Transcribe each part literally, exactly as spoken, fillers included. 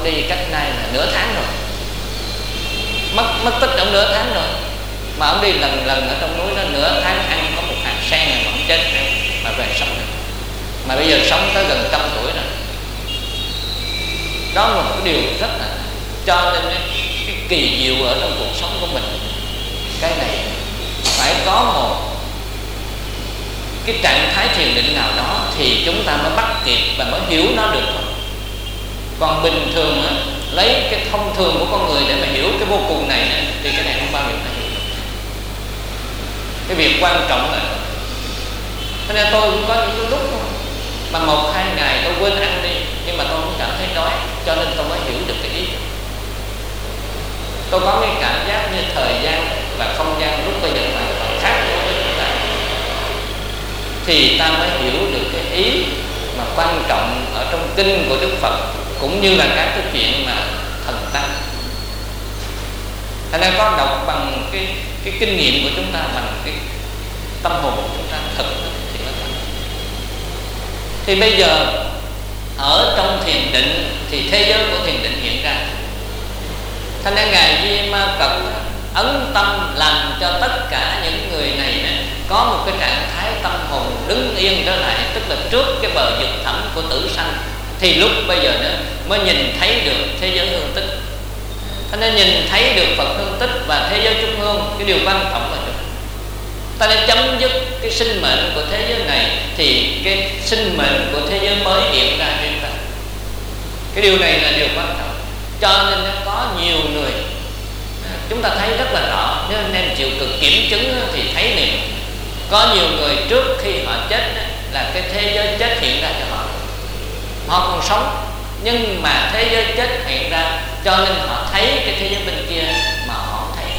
ông đi cách nay là nửa tháng rồi, mất mất tích ông nửa tháng rồi, mà ông đi lần lần ở trong núi đó nửa tháng ăn có một hạt sen mà ông chết rồi, mà về sống được. Mà bây giờ sống tới gần trăm tuổi rồi. Đó là một cái điều rất là, cho nên cái kỳ diệu ở trong cuộc sống của mình, cái này phải có một cái trạng thái thiền định nào đó thì chúng ta mới bắt kịp và mới hiểu nó được thôi. Còn bình thường á, lấy cái thông thường của con người để mà hiểu cái vô cùng này thì cái này không bao giờ ta hiểu được. Cái việc quan trọng là, cho nên tôi cũng có những lúc mà một hai ngày tôi quên ăn đi, nhưng mà tôi cũng cảm thấy đói, cho nên tôi mới hiểu được cái ý. Tôi có cái cảm giác như thời gian và không gian lúc bây giờ hoàn toàn khác với chúng ta, thì ta mới hiểu được cái ý mà quan trọng ở trong kinh của Đức Phật, cũng như là các cái chuyện mà thần tăng. Thành ra có đọc bằng cái cái kinh nghiệm của chúng ta, bằng cái tâm hồn của chúng ta thực thì nó thật. Thì bây giờ ở trong thiền định thì thế giới của thiền định hiện ra. Thành ra ngài Di Ma Cật ấn tâm làm cho tất cả những người này có một cái trạng thái tâm hồn đứng yên trở lại, tức là trước cái bờ vực thẳm của tử sanh, thì lúc bây giờ nữa mới nhìn thấy được thế giới hương tích. Ta nên nhìn thấy được Phật hương tích và thế giới trung hương. Cái điều quan trọng là được, ta nên chấm dứt cái sinh mệnh của thế giới này thì cái sinh mệnh của thế giới mới hiện ra trên ta. Cái điều này là điều quan trọng. Cho nên có nhiều người, chúng ta thấy rất là rõ, nếu anh em chịu cực kiểm chứng thì thấy liền. Có nhiều người trước khi họ chết là cái thế giới chết hiện ra cho họ. Họ còn sống nhưng mà thế giới chết hiện ra, cho nên họ thấy cái thế giới bên kia mà họ không thấy.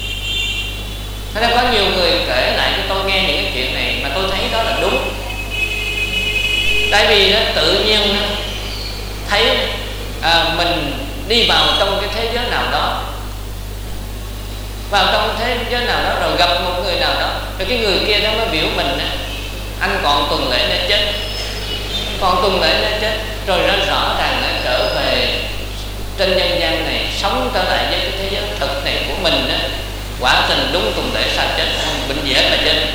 Thế nên có nhiều người kể lại cho tôi nghe những cái chuyện này mà tôi thấy đó là đúng. Tại vì nó tự nhiên thấy à, mình đi vào trong cái thế giới nào đó, vào trong thế giới nào đó rồi gặp một người nào đó, rồi cái người kia nó mới biểu mình anh còn tuần lễ nữa chết, còn tuần lễ nữa chết, rồi nó rõ ràng là trở về trên nhân gian này, sống trở lại với cái thế giới thực này của mình đó. Quả tình đúng tuần lễ sao chết, bệnh dễ mà chết.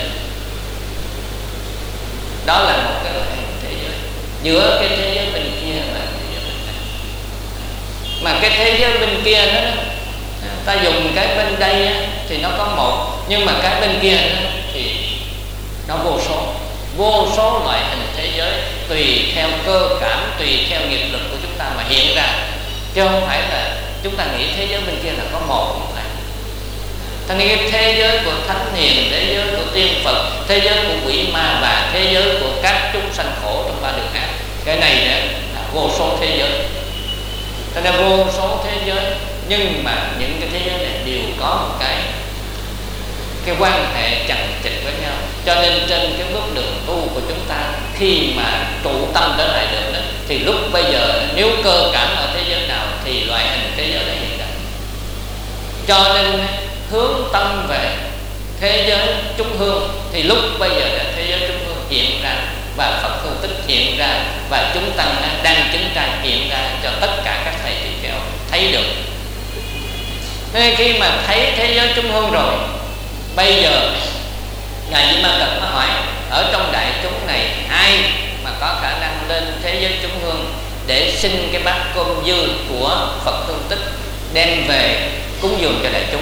Đó là một cái loại thế giới giữa cái thế giới bên kia và thế giới bên này. Mà cái thế giới bên kia đó, ta dùng cái bên đây thì nó có một, nhưng mà cái bên kia thì nó vô số, vô số loại hình thế giới, tùy theo cơ cảm, tùy theo nghiệp lực của chúng ta mà hiện ra, chứ không phải là chúng ta nghĩ thế giới bên kia là có một, không phải. Thành nên cái thế giới của thánh hiền, thế giới của tiên Phật, thế giới của quỷ ma và thế giới của các chúng sanh khổ trong ba đường ác, cái này là vô số thế giới. Thành ra vô số thế giới, nhưng mà những cái thế giới này đều có một cái cái quan hệ chằng chịt với nhau. Cho nên trên cái bước đường tu của chúng ta, khi mà trụ tâm trở lại được đó, thì lúc bây giờ nếu cơ cảm ở thế giới nào thì loại hình thế giới đó hiện ra. Cho nên hướng tâm về thế giới trung hương, thì lúc bây giờ là thế giới trung hương hiện ra và Phật hương tích hiện ra, và chúng tăng đang chứng trai hiện ra cho tất cả các thầy tỳ kheo thấy được. Nên khi mà thấy thế giới trung hương rồi, bây giờ ngài Di Ma Cật mới hỏi ở trong đại chúng này ai mà có khả năng lên thế giới trung hương để xin cái bát cơm dư của Phật hương tích đem về cúng dường cho đại chúng.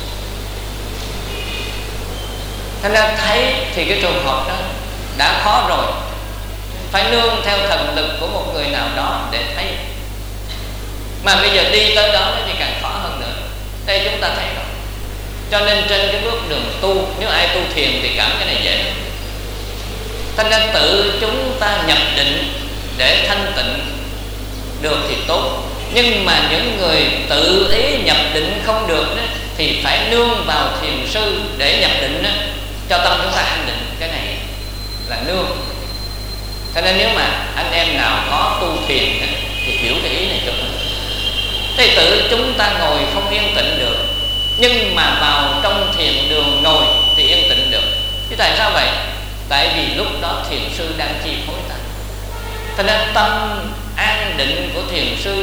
Thành ra thấy thì cái trường hợp đó đã khó rồi, phải nương theo thần lực của một người nào đó để thấy. Mà bây giờ đi tới đó thì càng khó hơn nữa. Đây chúng ta thấy rồi. Cho nên trên cái bước đường tu, nếu ai tu thiền thì cảm cái này dễ hơn. Thành ra tự chúng ta nhập định để thanh tịnh được thì tốt. Nhưng mà những người tự ý nhập định không được đó, thì phải nương vào thiền sư để nhập định đó, cho tâm chúng ta an định. Cái này là nương. Cho nên nếu mà anh em nào có tu thiền thì hiểu cái ý này cho mình. Thế tự chúng ta ngồi không yên tĩnh được, nhưng mà vào trong thiền đường ngồi thì yên tĩnh được. Chứ tại sao vậy? Tại vì lúc đó thiền sư đang chi phối ta. Thành ra tâm an định của thiền sư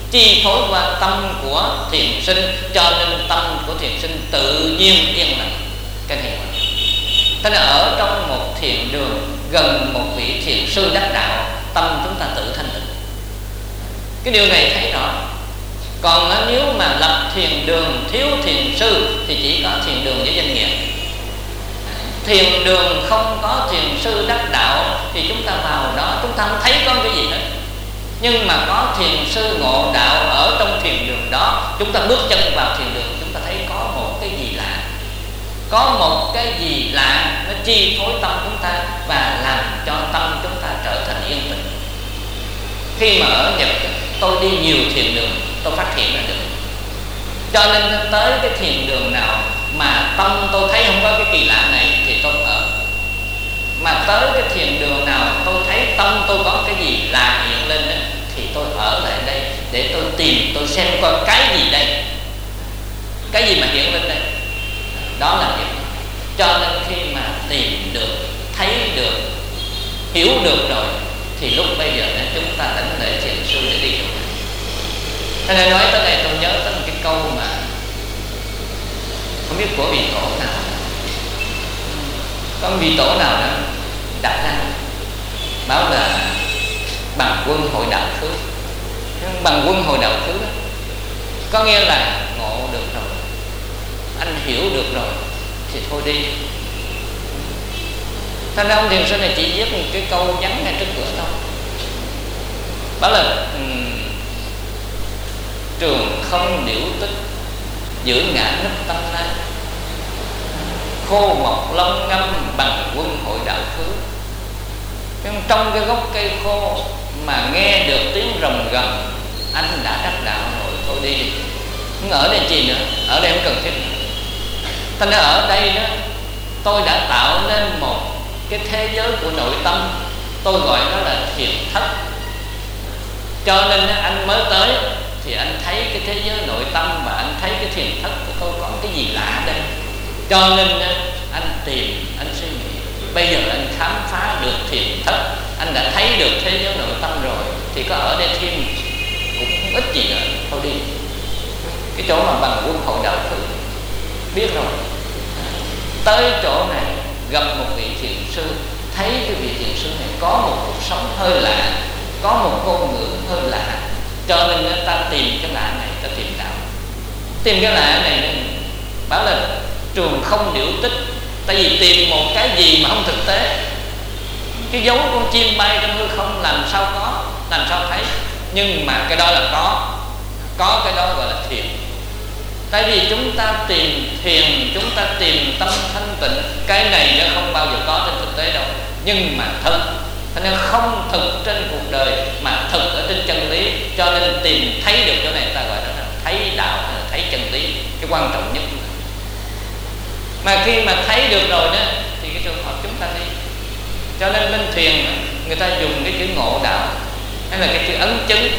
chi phối qua tâm của thiền sinh, cho nên tâm của thiền sinh tự nhiên yên lặng. Cái này tức là ở trong một thiền đường gần một vị thiền sư đắc đạo, tâm chúng ta tự thanh tịnh. Cái điều này thấy rõ. Còn nếu mà lập thiền đường thiếu thiền sư thì chỉ có thiền đường với danh nghĩa. Thiền đường không có thiền sư đắc đạo thì chúng ta vào đó chúng ta không thấy có cái gì hết. Nhưng mà có thiền sư ngộ đạo ở trong thiền đường đó, chúng ta bước chân vào thiền đường, chúng ta thấy có một cái gì lạ. Có một cái gì lạ nó chi phối tâm chúng ta và làm cho tâm chúng ta trở thành yên tĩnh. Khi mà ở Nhật tôi đi nhiều thiền đường, tôi phát hiện ra được. Cho nên tới cái thiền đường nào mà tâm tôi thấy không có cái kỳ lạ này thì tôi ở. Mà tới cái thiền đường nào tôi thấy tâm tôi có cái gì lạ hiện lên đó, thì tôi ở lại đây để tôi tìm, tôi xem coi cái gì đây, cái gì mà hiện lên đây. Đó là việc. Cho nên khi mà tìm được, thấy được, hiểu được rồi thì lúc bây giờ nên chúng ta đảnh lễ thiền sư để đi chỗ này. Thế nên nói tới đây tôi nhớ tới một cái câu mà không biết của vị tổ nào, có vị tổ nào đó đặt ra báo là bằng quân hội đạo thứ. Bằng quân hội đạo thứ đó, có nghĩa là ngộ được rồi, anh hiểu được rồi thì thôi đi. Thành ra ông thiền sư này chỉ viết một cái câu vắn ngay trước cửa thôi, đó là um, trường không điểu tích, giữ ngã nấp tâm lai, khô mọc long ngâm bằng quân hội đạo thứ. Nhưng trong cái gốc cây khô mà nghe được tiếng rồng gầm, anh đã đắc đạo rồi, thôi đi đi, không ở đây chi nữa, ở đây không cần thiết nữa. Thành ra ở đây đó, tôi đã tạo nên một cái thế giới của nội tâm, tôi gọi nó là thiền thất. Cho nên anh mới tới thì anh thấy cái thế giới nội tâm và anh thấy cái thiền thất của tôi có cái gì lạ đây. Cho nên anh tìm, anh suy nghĩ. Bây giờ anh khám phá được thiền thất, anh đã thấy được thế giới nội tâm rồi, thì có ở đây thêm cũng không ít gì nữa, thôi đi. Cái chỗ mà bằng quân hội đạo thứ biết rồi, tới chỗ này gặp một vị thiền sư, thấy cái vị thiền sư này có một cuộc sống hơi lạ, có một ngôn ngữ hơi lạ, cho nên ta tìm cái lạ này, ta tìm đạo. Tìm cái lạ này, này bảo là trường không điểu tích, tại vì tìm một cái gì mà không thực tế. Cái dấu con chim bay trong hư không làm sao có, làm sao thấy. Nhưng mà cái đó là có, có cái đó gọi là thiền. Tại vì chúng ta tìm thiền, chúng ta tìm tâm thanh tịnh, cái này nó không bao giờ có trên thực tế đâu. Nhưng mà thật, cho nên không thực trên cuộc đời mà thực ở trên chân lý. Cho nên tìm thấy được chỗ này ta gọi là thấy đạo, thấy chân lý, cái quan trọng nhất. Mà khi mà thấy được rồi đó thì cái trường hợp chúng ta đi. Cho nên bên thiền người ta dùng cái chữ ngộ đạo hay là cái chữ ấn chứng.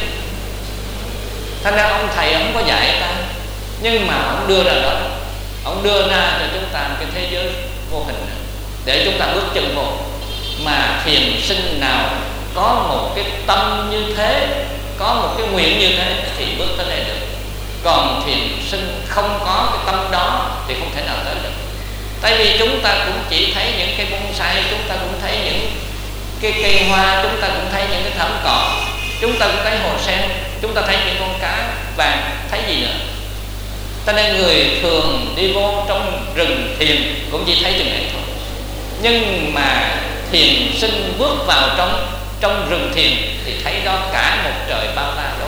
Thành ra ông thầy ông có dạy ta, nhưng mà ông đưa ra đó, ông đưa ra cho chúng ta một cái thế giới vô hình để chúng ta bước chân vô. Mà thiền sinh nào có một cái tâm như thế, có một cái nguyện như thế thì bước tới đây được. Còn thiền sinh không có cái tâm đó thì không thể nào tới được. Tại vì chúng ta cũng chỉ thấy những cây bonsai, chúng ta cũng thấy những cái cây hoa, chúng ta cũng thấy những cái thảm cỏ, chúng ta cũng thấy hồ sen, chúng ta thấy những con cá vàng, thấy gì nữa. Cho nên người thường đi vô trong rừng thiền cũng chỉ thấy chừng ấy thôi. Nhưng mà thiền sinh bước vào trong trong rừng thiền thì thấy đó cả một trời bao la đối.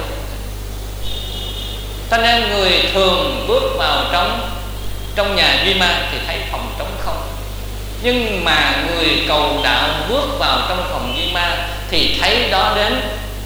Cho nên người thường bước vào trong trong nhà Vima thì thấy phòng trống không. Nhưng mà người cầu đạo bước vào trong phòng Vima thì thấy đó đến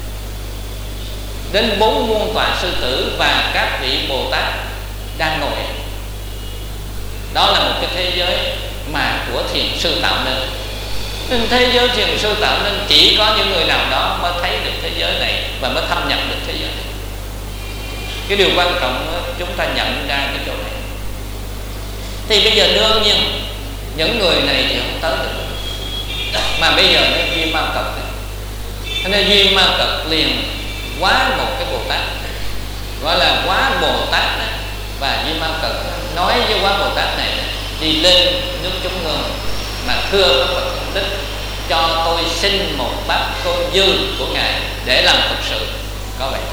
đến bốn muôn tọa sư tử và các vị Bồ Tát đang ngồi. Đó là một cái thế giới mà của thiền sư tạo nên. Nên thế giới thiền sư tạo nên chỉ có những người nào đó mới thấy được thế giới này và mới thâm nhập được thế giới này. Cái điều quan trọng chúng ta nhận ra cái chỗ này. Thì bây giờ đương nhiên những người này thì không tới được, mà bây giờ nó duyên ma cật, cho nên duyên ma cật liền quá một cái Bồ Tát gọi là Quá Bồ Tát đó. Và Di Ma Cật nói với Quá Bồ Tát này đi lên nước chúng hương mà thưa các Phật Tích, cho tôi xin một bát cơm dư của ngài để làm Phật sự. Có vậy.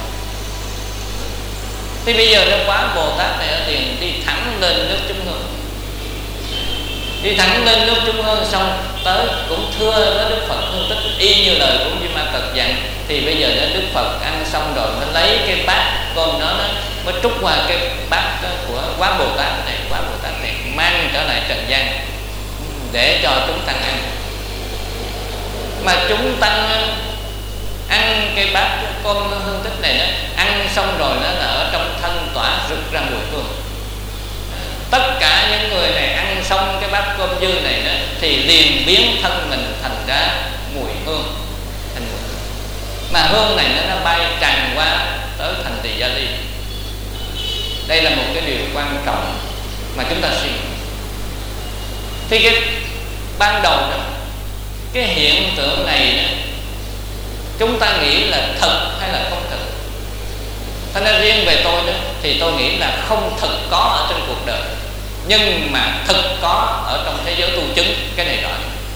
Thì bây giờ nó Quá Bồ Tát này ở tiền đi thẳng lên nước chúng hương, đi thẳng lên nước chúng hương xong tới cũng thưa với Đức Phật Hương Tích y như lời của Di Ma Cật dặn. Thì bây giờ đó Đức Phật ăn xong rồi nó lấy cái bát cơm đó nó mới trút qua cái bát của Quá Bồ Tát này. Quá Bồ Tát này mang trở lại trần gian để cho chúng tăng ăn. Mà chúng tăng ăn cái bát cơm Hương Tích này đó, ăn xong rồi nó là ở trong thân tỏa rực ra mùi hương. Tất cả những người này ăn xong cái bát cơm dư này đó, thì liền biến thân mình thành ra mùi hương, thành mùi hương. Mà hương này nó, nó bay tràn qua tới thành Tỳ Gia Ly. Đây là một cái điều quan trọng mà chúng ta suy nghĩ. Thì cái ban đầu đó, cái hiện tượng này đó, chúng ta nghĩ là thật hay là không thật. Thế nên riêng về tôi đó, thì tôi nghĩ là không thực có ở trên cuộc đời, nhưng mà thực có ở trong thế giới tu chứng. Cái này rõ.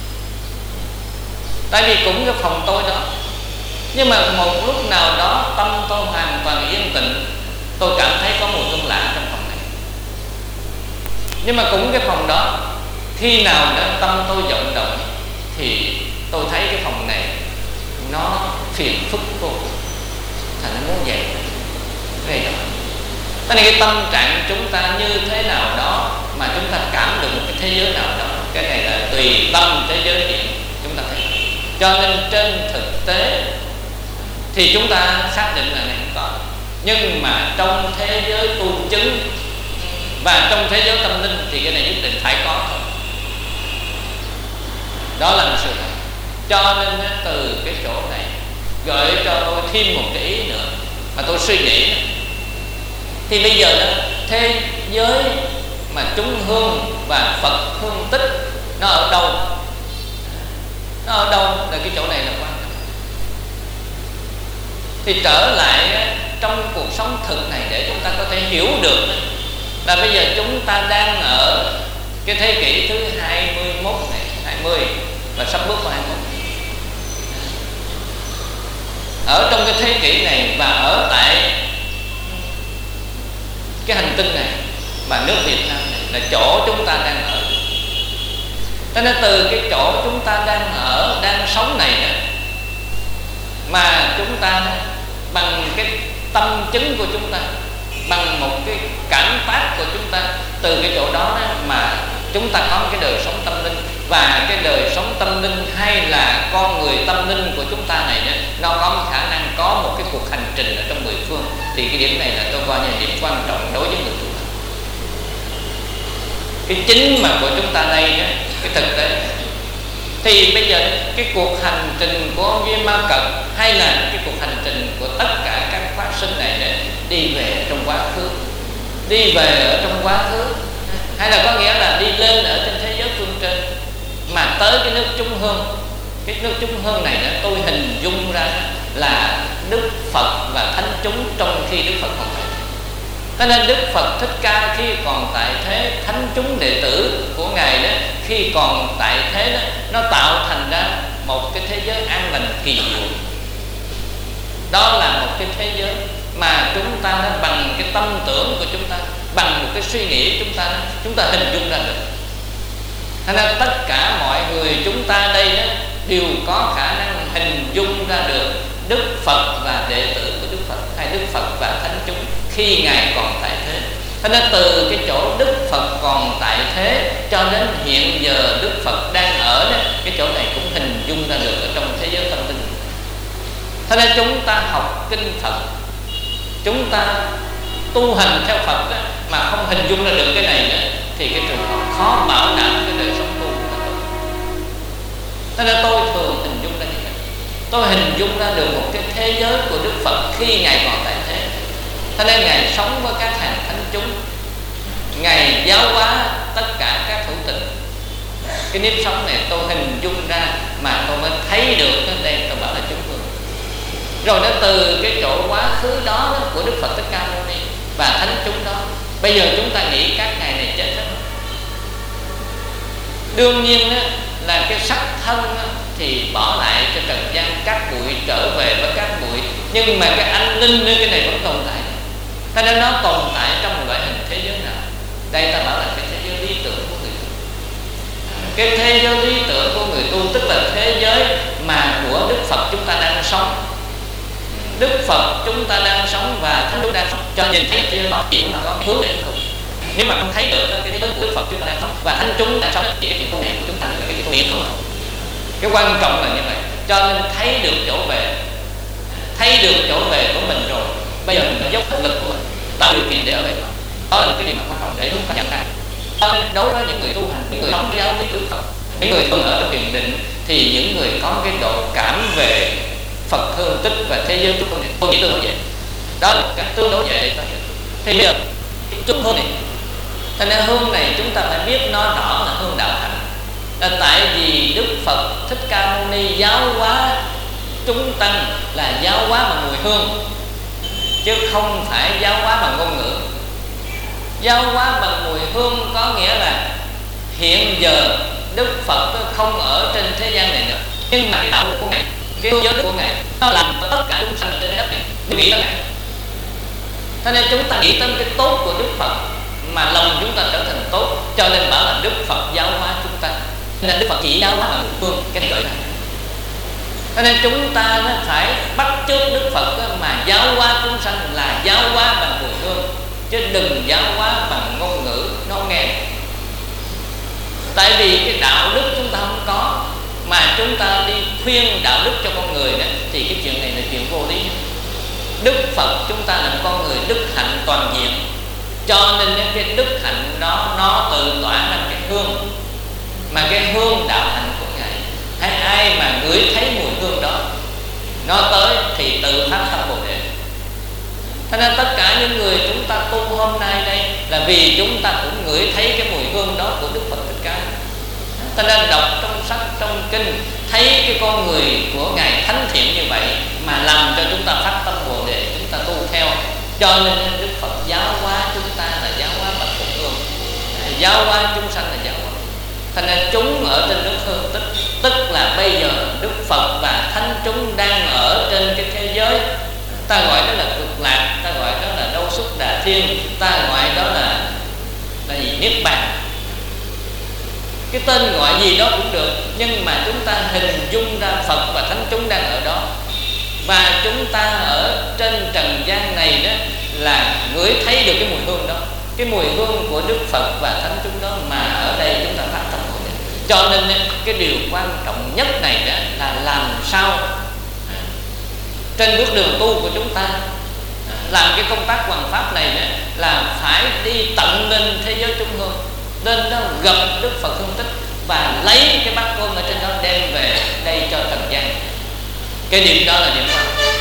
Tại vì cũng cái phòng tôi đó, nhưng mà một lúc nào đó tâm tôi hoàn toàn yên tĩnh, tôi cảm thấy có mùi hương lạ trong phòng này. Nhưng mà cũng cái phòng đó, khi nào đó tâm tôi vận động thì tôi thấy cái phòng này nó phiền phức vô cùng, thành nó muốn dậy gây đó. Thế nên cái tâm trạng chúng ta như thế nào đó mà chúng ta cảm được một cái thế giới nào đó, cái này là tùy tâm thế giới hiện chúng ta thấy. Cho nên trên thực tế thì chúng ta xác định là này không có, nhưng mà trong thế giới tu chứng và trong thế giới tâm linh thì cái này nhất định phải có thôi. Đó là một sự thật. Cho nên từ cái chỗ này gợi cho tôi thêm một cái ý nữa mà tôi suy nghĩ. Thì bây giờ đó, thế giới mà chúng hương và Phật Hương Tích nó ở đâu? Nó ở đâu là cái chỗ này là quan trọng. Thì trở lại trong cuộc sống thực này để chúng ta có thể hiểu được là bây giờ chúng ta đang ở cái thế kỷ thứ hai mươi mốt này, hai mươi và sắp bước vào hai mươi mốt. Ở trong cái thế kỷ này và ở tại cái hành tinh này mà nước Việt Nam này là chỗ chúng ta đang ở. Cho nên từ cái chỗ chúng ta đang ở, đang sống này nè, mà chúng ta bằng cái tâm chứng của chúng ta, bằng một cái cảm phát của chúng ta, từ cái chỗ đó, đó mà chúng ta có một cái đời sống tâm linh. Và cái đời sống tâm linh hay là con người tâm linh của chúng ta này đó, nó có một khả năng có một cái cuộc hành trình ở trong mười phương. Thì cái điểm này là tôi coi như điểm quan trọng đối với người tu hành. Cái chính mà của chúng ta đây đó, cái thực tế. Thì bây giờ cái cuộc hành trình của ông Di Ma Cật hay là cái cuộc hành trình của tất cả các phát sinh này để đi về trong quá khứ, đi về ở trong quá khứ, hay là có nghĩa là đi lên ở trên thế giới phương trên, mà tới cái nước chúng hương. Cái nước chúng hương này đó, tôi hình dung ra là Đức Phật và thánh chúng trong khi Đức Phật còn tại thế. Cho nên Đức Phật Thích Ca khi còn tại thế, thánh chúng đệ tử của ngài đó khi còn tại thế đó, nó tạo thành ra một cái thế giới an lành kỳ diệu. Đó là một cái thế giới mà chúng ta nó bằng cái tâm tưởng của chúng ta, bằng một cái suy nghĩ chúng ta, chúng ta hình dung ra được. Cho nên tất cả mọi người chúng ta đây đó, đều có khả năng hình dung ra được Đức Phật và đệ tử của Đức Phật, hay Đức Phật và thánh chúng khi ngài còn tại thế. Cho nên từ cái chỗ Đức Phật còn tại thế cho đến hiện giờ Đức Phật đang ở đó, cái chỗ này cũng hình dung ra được ở trong thế giới tâm linh. Cho nên chúng ta học kinh Phật, chúng ta tu hành theo Phật đó, mà không hình dung ra được cái này nữa, thì cái trường hợp khó bảo đảm cái đời sống tu của mình. Cho nên tôi thường hình dung ra như vậy. Tôi hình dung ra được một cái thế giới của Đức Phật khi ngài còn tại thế. Cho nên ngài sống với các hàng thánh chúng, ngài giáo hóa tất cả các hữu tình. Cái nếp sống này tôi hình dung ra mà tôi mới thấy được. Đây tôi bảo là chúng hương. Rồi nó từ cái chỗ quá khứ đó, đó của Đức Phật Thích Ca Mâu Ni và thánh chúng đó. Bây giờ chúng ta nghĩ các ngài này chết hết. Đương nhiên á, là cái sắc thân á, thì bỏ lại cho trần gian, các bụi trở về với các bụi, nhưng mà cái anh linh nơi cái này vẫn tồn tại. Cho nên nó tồn tại trong một loại hình thế giới nào? Đây ta bảo là cái thế giới lý tưởng của người tu. Cái thế giới lý tưởng của người tu tức là thế giới mà của Đức Phật chúng ta đang sống. Đức Phật chúng ta đang sống và thánh chúng đang sống, cho nhìn thấy thế giới đó chỉ mà có hướng đến cùng. Nếu mà không thấy được cái thế giới của Đức Phật chúng ta đang sống và thánh chúng đang sống thì cái chuyện tu này của chúng ta là cái chuyện tu. Cái quan trọng là như vậy. Cho nên thấy được chỗ về, thấy được chỗ về của mình rồi, bây giờ mình phải dốc hết lực của mình tạo điều kiện để ở đây. Đó là cái điểm quan trọng để chúng ta nhận ra. Cho nên đối với những người tu hành, những người sống giáo lý Đức Phật, những người thường ở thiền định, thì những người có cái độ cảm về Phật hương tích và thế giới chúng tôi tôi nghĩ tương đối vậy. Đó là cái tương đối vậy. Thì bây giờ chúng hương này, thành ra hương này chúng ta phải biết nó rõ là hương đạo hạnh. Là tại vì Đức Phật Thích Ca Mâu Ni giáo hóa chúng tăng là giáo hóa bằng mùi hương, chứ không phải giáo hóa bằng ngôn ngữ. Giáo hóa bằng mùi hương có nghĩa là hiện giờ Đức Phật không ở trên thế gian này nữa, nhưng mà cái đạo của Ngài, cái hướng giới của Ngài nó làm tất cả chúng sanh trên đất này nghĩ tới Ngài. Cho nên chúng ta nghĩ tới cái tốt của Đức Phật mà lòng chúng ta trở thành tốt, cho nên bảo là Đức Phật giáo hóa chúng ta. Nên Đức Phật chỉ giáo hóa bằng mùi hương, cái này này. Cho nên chúng ta nó phải bắt chước Đức Phật mà giáo hóa chúng sanh là giáo hóa bằng mùi hương, chứ đừng giáo hóa bằng ngôn ngữ nó nghe. Tại vì cái đạo đức chúng ta không có, mà chúng ta đi khuyên đạo đức cho con người đó, thì cái chuyện này là chuyện vô lý. Đức Phật chúng ta là con người đức hạnh toàn diện, cho nên cái đức hạnh đó nó tự tỏa ra cái hương, mà cái hương đạo hạnh của Ngài, hay ai mà ngửi thấy mùi hương đó nó tới thì tự phát tâm Bồ Đề. Cho nên tất cả những người chúng ta tu hôm nay đây là vì chúng ta cũng ngửi thấy cái mùi hương đó của Đức Phật Thích Ca. Cho nên đọc trong sách, trong kinh, thấy cái con người của Ngài thánh thiện như vậy mà làm cho chúng ta phát tâm Bồ Đề, chúng ta tu theo. Cho nên Đức Phật giáo hóa chúng ta là giáo hóa bằng mùi hương, giáo hóa chúng sanh là giáo hóa. Thành ra chúng ở trên nước hương tích, tức là bây giờ Đức Phật và thánh chúng đang ở trên cái thế giới, ta gọi đó là cực lạc, ta gọi đó là Đâu Xuất Đà Thiên, ta gọi đó là là gì Niết Bàn. Cái tên gọi gì đó cũng được, nhưng mà chúng ta hình dung ra Phật và thánh chúng đang ở đó, và chúng ta ở trên trần gian này đó là ngửi thấy được cái mùi hương đó, cái mùi hương của Đức Phật và thánh chúng đó, mà ở đây chúng ta phát tâm Bồ Đề. Cho nên cái điều quan trọng nhất này đó là làm sao trên bước đường tu của chúng ta làm cái công tác hoằng pháp này đó, là phải đi tận lên thế giới chúng hương, lên đó gặp Đức Phật hương tích và lấy cái bát cơm ở trên đó đem về đây cho trần gian. Cái điểm đó là điểm quan trọng,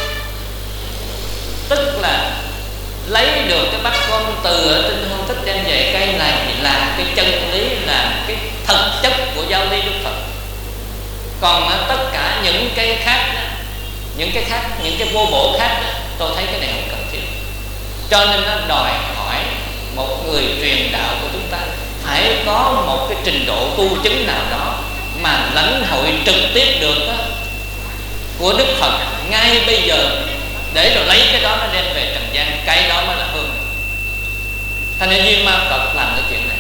tức là lấy được cái bát cơm từ ở trên hương tích đem về. Cái này là cái chân lý, là cái thực chất của giáo lý Đức Phật. Còn tất cả những cái khác đó, những cái khác, những cái vô bổ khác đó, tôi thấy cái này không cần thiết. Cho nên nó đòi hỏi một người truyền đạo của chúng ta phải có một cái trình độ tu chứng nào đó mà lãnh hội trực tiếp được đó, của Đức Phật ngay bây giờ, để rồi lấy cái đó nó đem về trần gian. Cái đó mới là hương. Thành nên Duy Ma Cật làm cái chuyện này,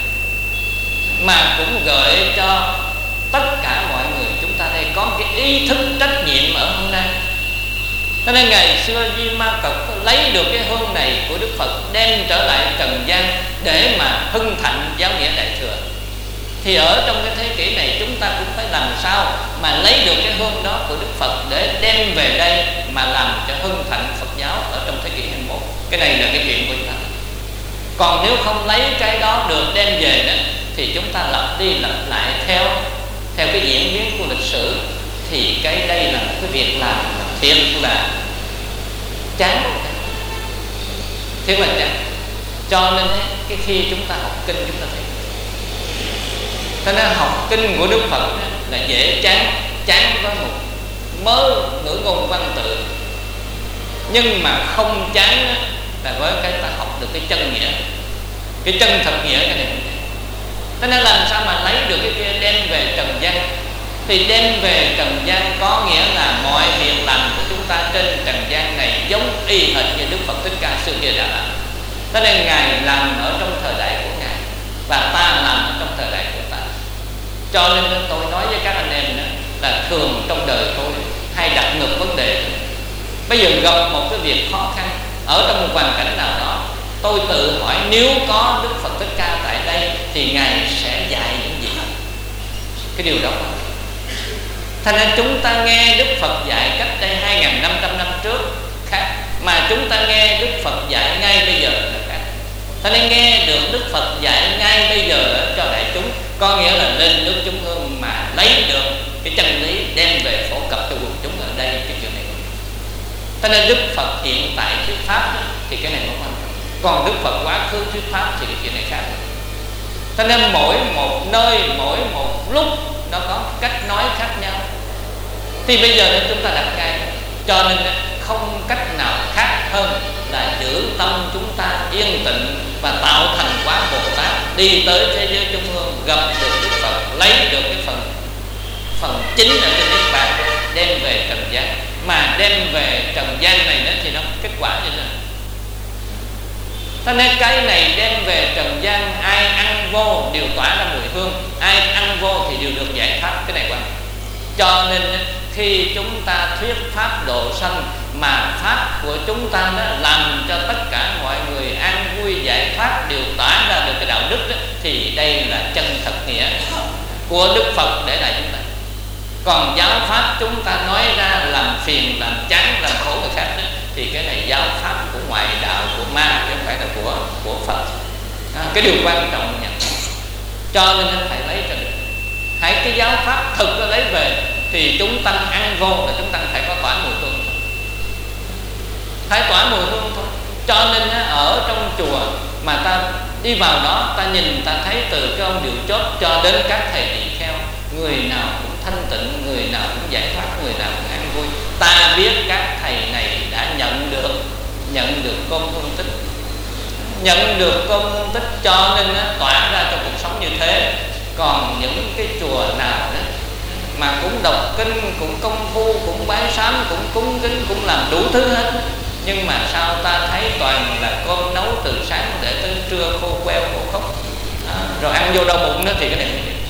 mà cũng gợi cho tất cả mọi người chúng ta đây có cái ý thức trách nhiệm ở hôm nay. Cho nên ngày xưa Duy Ma Cật lấy được cái hương này của Đức Phật đem trở lại trần gian để mà hưng thạnh giáo nghĩa Đại Thừa. Thì ở trong cái thế kỷ này chúng ta cũng phải làm sao mà lấy được cái hương đó của Đức Phật để đem về đây mà làm cho hưng thạnh Phật giáo ở trong thế kỷ hai mươi mốt. Cái này là cái chuyện của chúng ta. Còn nếu không lấy cái đó được đem về đó, thì chúng ta lặp đi lặp lại theo theo cái diễn biến của lịch sử, thì cái đây là một cái việc làm thiệt là chán, thiệt là chán. Cho nên cái khi chúng ta học kinh chúng ta thấy, cho nên học kinh của Đức Phật là dễ chán, chán với một mớ ngữ ngôn văn tự, nhưng mà không chán là với cái ta học được cái chân nghĩa, cái chân thật nghĩa cái này. Thế nên làm sao mà lấy được cái kia đem về trần gian? Thì đem về trần gian có nghĩa là mọi việc làm của chúng ta trên trần gian này giống y hệt như Đức Phật Thích Ca xưa kia đã làm. Thế nên Ngài làm ở trong thời đại của Ngài và ta làm ở trong thời đại của ta. Cho nên tôi nói với các anh em đó, là thường trong đời tôi hay đặt ngược vấn đề. Bây giờ gặp một cái việc khó khăn ở trong một hoàn cảnh nào đó, tôi tự hỏi nếu có Đức Phật Thích Ca tại đây thì Ngài sẽ dạy những gì? Cái điều đó. Thành ra chúng ta nghe Đức Phật dạy cách đây hai nghìn năm trăm năm trước khác, mà chúng ta nghe Đức Phật dạy ngay bây giờ là khác. Thành ra nghe được Đức Phật dạy ngay bây giờ cho đại chúng có nghĩa là lên nước chúng hương mà lấy được cái chân lý đem về phổ cập cho quần chúng ở đây. Cái chuyện này, cho nên Đức Phật hiện tại thuyết pháp đó, thì cái này không quan trọng. Còn Đức Phật quá khứ thuyết pháp thì cái chuyện này khác. Cho nên mỗi một nơi, mỗi một lúc nó có cách nói khác nhau. Thì bây giờ nên chúng ta đặt cái, cho nên không cách nào khác hơn là giữ tâm chúng ta yên tĩnh và tạo thành quả Bồ Tát, đi tới thế giới trung hương, gặp được Đức Phật, lấy được cái phần phần chính ở trên Niết Bàn, đem về trần gian. Mà đem về trần gian này đó thì nó kết quả như thế nào? Cho nên cái này đem về trần gian, ai ăn vô đều tỏa ra mùi hương, ai ăn vô thì đều được giải thoát. Cái này quan. Cho nên khi chúng ta thuyết pháp độ sanh mà pháp của chúng ta đó làm cho tất cả mọi người an vui giải thoát, đều tỏa ra được cái đạo đức đó, thì đây là chân thật nghĩa của Đức Phật để lại chúng ta. Còn giáo pháp chúng ta nói ra làm phiền, làm chán, làm khổ người khác đó, thì cái này giáo pháp của ngoại đạo, của ma, chứ không phải là của của Phật. À, cái điều quan trọng nhận. Cho nên nó phải lấy cho được. Hãy cái giáo pháp thực nó lấy về thì chúng ta ăn vô là chúng ta phải có tỏa mùi hương, phải tỏa mùi hương thôi. Cho nên ở trong chùa mà ta đi vào đó, ta nhìn ta thấy từ cái ông điều chốt cho đến các thầy tỳ kheo, người nào cũng thanh tịnh, người nào cũng giải thoát, người nào cũng an vui. Ta biết các thầy này đã nhận được nhận được cơm hương tích, nhận được cơm hương tích, cho nên nó tỏa ra trong cuộc sống như thế. Còn những cái chùa nào đó mà cũng đọc kinh, cũng công phu, cũng bái sám, cũng cúng kính, cũng làm đủ thứ hết, nhưng mà sao ta thấy toàn là cơm nấu từ sáng để tới trưa khô queo khô khốc, à, rồi ăn vô đau bụng đó, thì cái này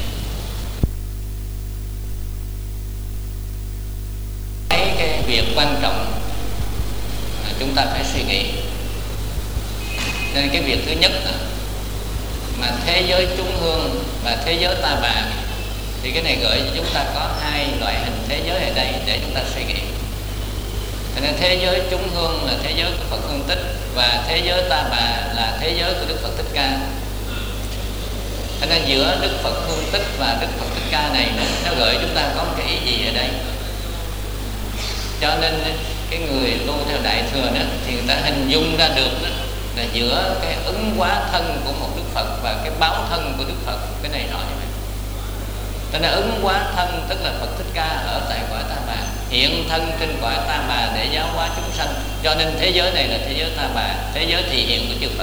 cái cái việc quan trọng là chúng ta phải suy nghĩ. Nên cái việc thứ nhất là mà thế giới chúng hương và thế giới ta bà, thì cái này gợi cho chúng ta có hai loại hình thế giới ở đây để chúng ta suy nghĩ. Cho nên thế giới chúng hương là thế giới của Phật Hương Tích, và thế giới ta bà là thế giới của Đức Phật Thích Ca. Cho nên giữa Đức Phật Hương Tích và Đức Phật Thích Ca này nó gợi chúng ta có một cái ý gì ở đây. Cho nên cái người tu theo Đại Thừa đó thì người ta hình dung ra được đó là giữa cái ứng hóa thân của một Đức Phật và cái báo thân của Đức Phật. Cái này rõ như vậy. Cho nên ứng hóa thân tức là Phật Thích Ca ở tại quả Ta Bà, hiện thân trên quả Ta Bà để giáo hóa chúng sanh. Cho nên thế giới này là thế giới Ta Bà, thế giới thị hiện của chư Phật.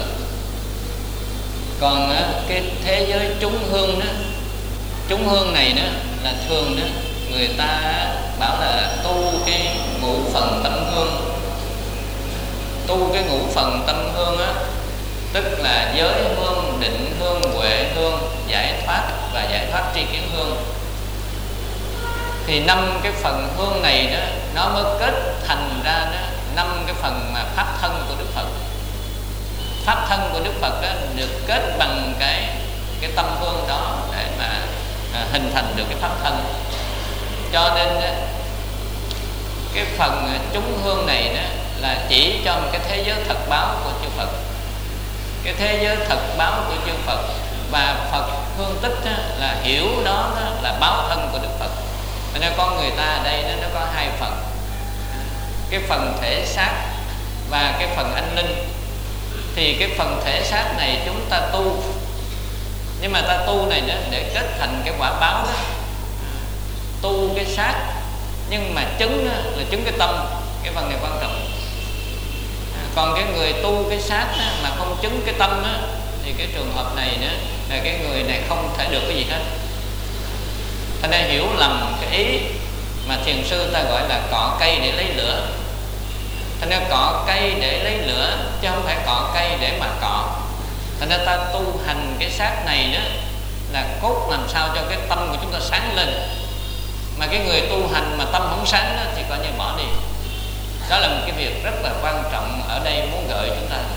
Còn cái thế giới chúng hương đó, chúng hương này đó là thường đó người ta bảo là tu cái ngũ phần tâm hương. Tu cái ngũ phần tâm hương á, tức là giới hương, định hương, huệ hương, giải thoát và giải thoát tri kiến hương. Thì năm cái phần hương này đó nó mới kết thành ra đó năm cái phần mà pháp thân của Đức Phật. Pháp thân của Đức Phật đó được kết bằng cái cái tâm hương đó để mà à, hình thành được cái pháp thân. Cho nên đó, cái phần chúng hương này đó là chỉ cho một cái thế giới thật báo của chư Phật, cái thế giới thật báo của chư Phật. Và Phật Hương Tích đó, là hiểu đó, đó là báo thân của Đức Phật. Cho nên con người ta ở đây đó, nó có hai phần, cái phần thể xác và cái phần anh linh. Thì cái phần thể xác này chúng ta tu, nhưng mà ta tu này đó để kết thành cái quả báo đó, tu cái xác, nhưng mà chứng đó, là chứng cái tâm. Cái phần này quan trọng. Còn cái người tu cái xác á, mà không chứng cái tâm á, thì cái trường hợp này nữa là cái người này không thể được cái gì hết. Thành ra hiểu lầm cái ý mà thiền sư ta gọi là cọ cây để lấy lửa. Thành ra cọ cây để lấy lửa chứ không phải cọ cây để mà cọ. Thành ra ta tu hành cái xác này đó là cốt làm sao cho cái tâm của chúng ta sáng lên. Mà cái người tu hành mà tâm không sáng đó, thì coi như bỏ đi. Đó là một cái việc rất là quan trọng ở đây muốn gợi chúng ta.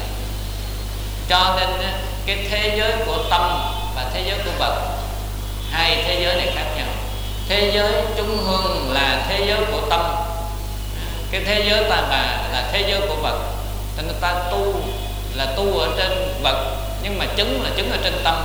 Cho nên cái thế giới của tâm và thế giới của vật, hai thế giới này khác nhau. Thế giới trung hương là thế giới của tâm, cái thế giới ta bà là thế giới của vật. Cho nên ta tu là tu ở trên vật, nhưng mà chứng là chứng ở trên tâm.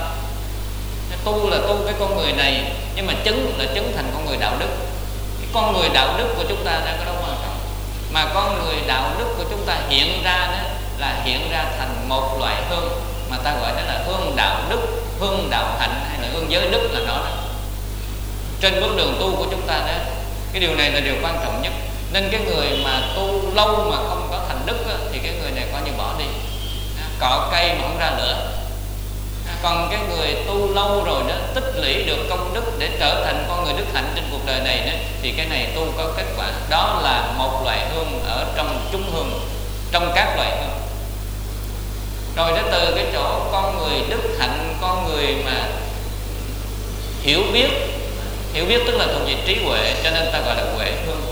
Tu là tu cái con người này, nhưng mà chứng là chứng thành con người đạo đức. Cái con người đạo đức của chúng ta đang có đâu quan trọng. Mà con người đạo đức của chúng ta hiện ra đó là hiện ra thành một loại hương, mà ta gọi đó là hương đạo đức, hương đạo hạnh hay là hương giới đức là nó đó. Trên bước đường tu của chúng ta đó, cái điều này là điều quan trọng nhất. Nên cái người mà tu lâu mà không có thành đức đó, thì cái người này coi như bỏ đi, cọ cây mà không ra lửa. Còn cái người tu lâu rồi đó, tích lũy được công đức để trở thành con người đức hạnh trên cuộc đời này đó, thì cái này tu có kết quả. Đó là một loại hương ở trong chúng hương, trong các loại hương. Rồi đến từ cái chỗ con người đức hạnh, con người mà hiểu biết. Hiểu biết tức là thuộc về trí huệ, cho nên ta gọi là huệ hương.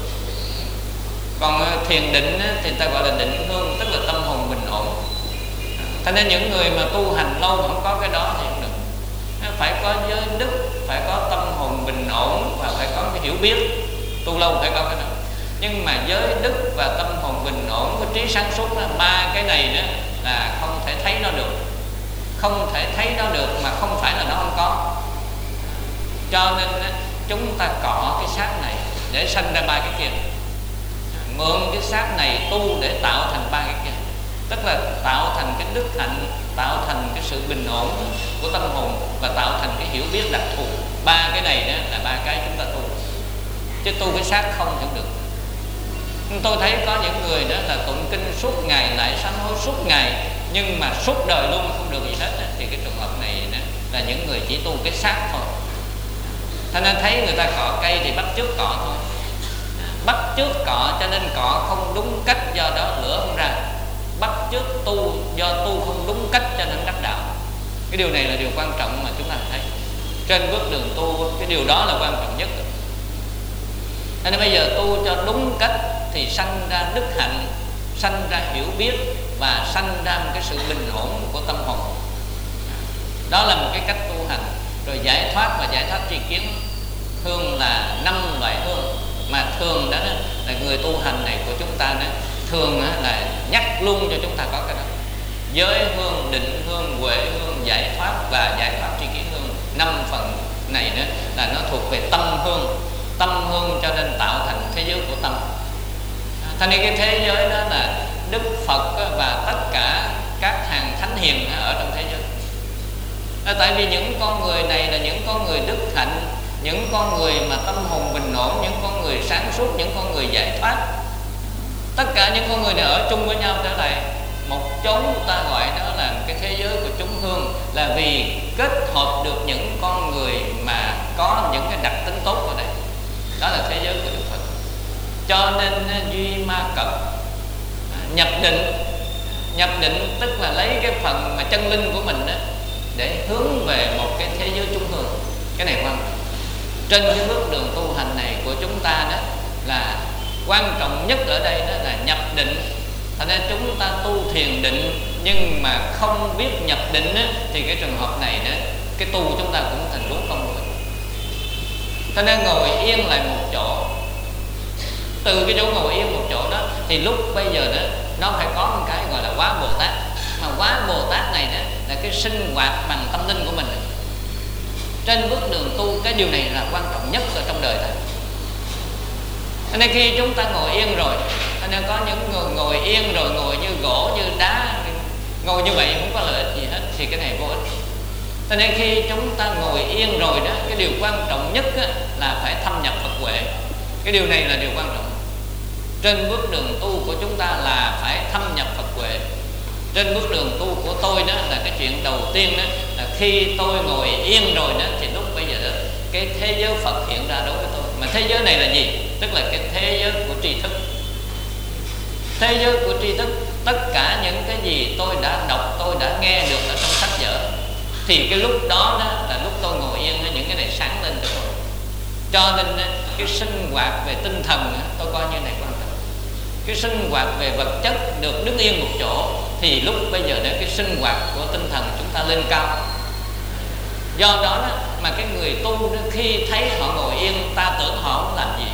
Còn thiền định thì ta gọi là định hương, tức là tâm hồn bình ổn. Thế nên những người mà tu hành lâu mà không có cái đó thì không được. Phải có giới đức, phải có tâm hồn bình ổn và phải có cái hiểu biết. Tu lâu phải có cái đó. Nhưng mà giới đức và tâm hồn bình ổn, cái trí sáng suốt đó, ba cái này đó là không thể thấy nó được. Không thể thấy nó được mà không phải là nó không có. Cho nên chúng ta cọ cái xác này để sanh ra ba cái kia. Mượn cái xác này tu để tạo thành ba cái kia. Tức là tạo thành cái đức hạnh, tạo thành cái sự bình ổn của tâm hồn và tạo thành cái hiểu biết đặc thù. Ba cái này đó là ba cái chúng ta tu. Chứ tu cái xác không hiểu được. Tôi thấy có những người đó là tụng kinh suốt ngày, lại sám hối suốt ngày, nhưng mà suốt đời luôn mà không được gì hết. Thì cái trường hợp này đó là những người chỉ tu cái xác thôi. Thế nên thấy người ta cọ cây thì bắt chước cọ thôi. Bắt chước cọ cho nên cọ không đúng cách, do đó lửa không ra. Bắt chước tu do tu không đúng cách cho nên đắc đạo. Cái điều này là điều quan trọng mà chúng ta thấy. Trên bước đường tu, cái điều đó là quan trọng nhất. Nên bây giờ tu cho đúng cách thì sanh ra đức hạnh, sanh ra hiểu biết và sanh ra một cái sự bình ổn của tâm hồn. Đó là một cái cách tu hành. Rồi giải thoát và giải thoát tri kiến. Hương là năm loại hương, mà thường đó là người tu hành này của chúng ta đó, thường là nhắc luôn cho chúng ta có cái đó. Giới hương, định hương, huệ hương, giải thoát và giải thoát tri kiến hương. Năm phần này đó là nó thuộc về tâm hương. Tâm hương cho nên tạo thành thế giới của tâm. Thành ra cái thế giới đó là Đức Phật và tất cả các hàng thánh hiền ở trong thế giới. À, tại vì những con người này là những con người đức hạnh, những con người mà tâm hồn bình ổn, những con người sáng suốt, những con người giải thoát. Tất cả những con người này ở chung với nhau trở lại một chốn, ta gọi đó là cái thế giới của chúng hương, là vì kết hợp được những con người mà có những cái đặc tính tốt ở đây. Đó là thế giới của Đức Phật. Cho nên duy ma cập, nhập định. Nhập định tức là lấy cái phần mà chân linh của mình đó để hướng về một cái thế giới trung hương. Cái này quan trọng. Trên cái bước đường tu hành này của chúng ta đó là quan trọng nhất ở đây đó là nhập định. Thành ra chúng ta tu thiền định nhưng mà không biết nhập định đó, thì cái trường hợp này đó, cái tu của chúng ta cũng thành đúng không được. Thành ra ngồi yên lại một chỗ. Từ cái chỗ ngồi yên một chỗ đó thì lúc bây giờ đó nó phải có một cái gọi là quá Bồ Tát. Mà quá Bồ Tát này đó là cái sinh hoạt bằng tâm linh của mình. Trên bước đường tu cái điều này là quan trọng nhất ở trong đời ta. Nên khi chúng ta ngồi yên rồi, nên có những người ngồi yên rồi ngồi như gỗ như đá, ngồi như vậy không có lợi ích gì hết, thì cái này vô ích. Cho nên khi chúng ta ngồi yên rồi đó, cái điều quan trọng nhất là phải thâm nhập Phật huệ. Cái điều này là điều quan trọng. Trên bước đường tu của chúng ta là phải thâm nhập Phật huệ. trên bước đường tu của tôi đó là cái chuyện đầu tiên đó là khi tôi ngồi yên rồi đó thì lúc bây giờ đó cái thế giới Phật hiện ra đối với tôi. Mà thế giới này là gì? Tức là cái thế giới của tri thức. Thế giới của tri thức, tất cả những cái gì tôi đã đọc, tôi đã nghe được ở trong sách vở, thì cái lúc đó, đó là lúc tôi ngồi yên, những cái này sáng lên cho tôi. Cho nên cái sinh hoạt về tinh thần tôi coi như này quan trọng. Cái sinh hoạt về vật chất được đứng yên một chỗ, thì lúc bây giờ cái sinh hoạt của tinh thần chúng ta lên cao. Do đó mà cái người tu khi thấy họ ngồi yên, ta tưởng họ không làm gì.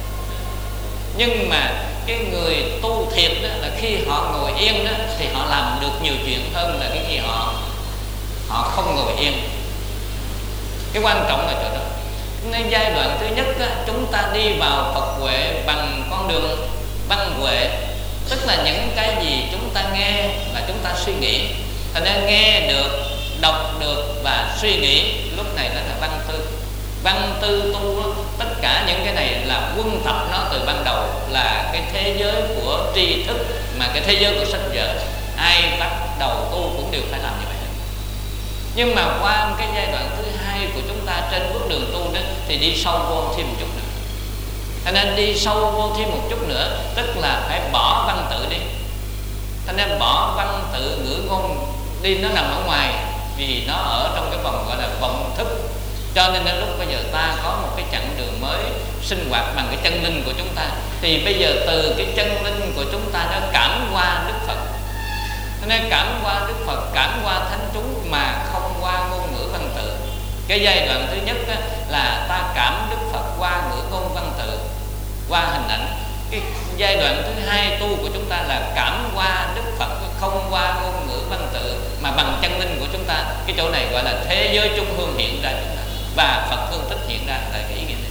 Nhưng mà cái người tu thiệt đó, là khi họ ngồi yên đó, thì họ làm được nhiều chuyện hơn là cái khi họ họ không ngồi yên. Cái quan trọng là chỗ đó. Nên giai đoạn thứ nhất đó, chúng ta đi vào Phật huệ bằng con đường văn huệ, tức là những cái gì chúng ta nghe và chúng ta suy nghĩ. Thành ra nghe được, đọc được và suy nghĩ, lúc này đó là văn tư. Văn tư tu đó, tất cả những cái này là quân tập nó từ ban đầu là cái thế giới của tri thức, mà cái thế giới của sách vở ai bắt đầu tu cũng đều phải làm như vậy. Nhưng mà qua cái giai đoạn thứ hai của chúng ta trên bước đường tu đó thì đi sâu vô thêm một chút nữa. Cho nên đi sâu vô thêm một chút nữa, tức là phải bỏ văn tự đi. Cho nên bỏ văn tự ngữ ngôn đi, nó nằm ở ngoài, vì nó ở trong cái vòng gọi là vọng thức. Cho nên đến lúc bây giờ ta có một cái chặng đường mới sinh hoạt bằng cái chân linh của chúng ta. Thì bây giờ từ cái chân linh của chúng ta đã cảm qua Đức Phật. Cho nên cảm qua Đức Phật, cảm qua thánh chúng mà không qua ngôn ngữ văn tự. Cái giai đoạn thứ nhất á, là ta cảm Đức Phật qua ngữ ngôn văn tự, qua hình ảnh. Cái giai đoạn thứ hai tu của chúng ta là cảm qua Đức Phật không qua ngôn ngữ văn tự mà bằng chân linh của chúng ta. Cái chỗ này gọi là thế giới trung hương hiện ra chúng ta, và Phật hương tích hiện ra là cái ý nghĩa này.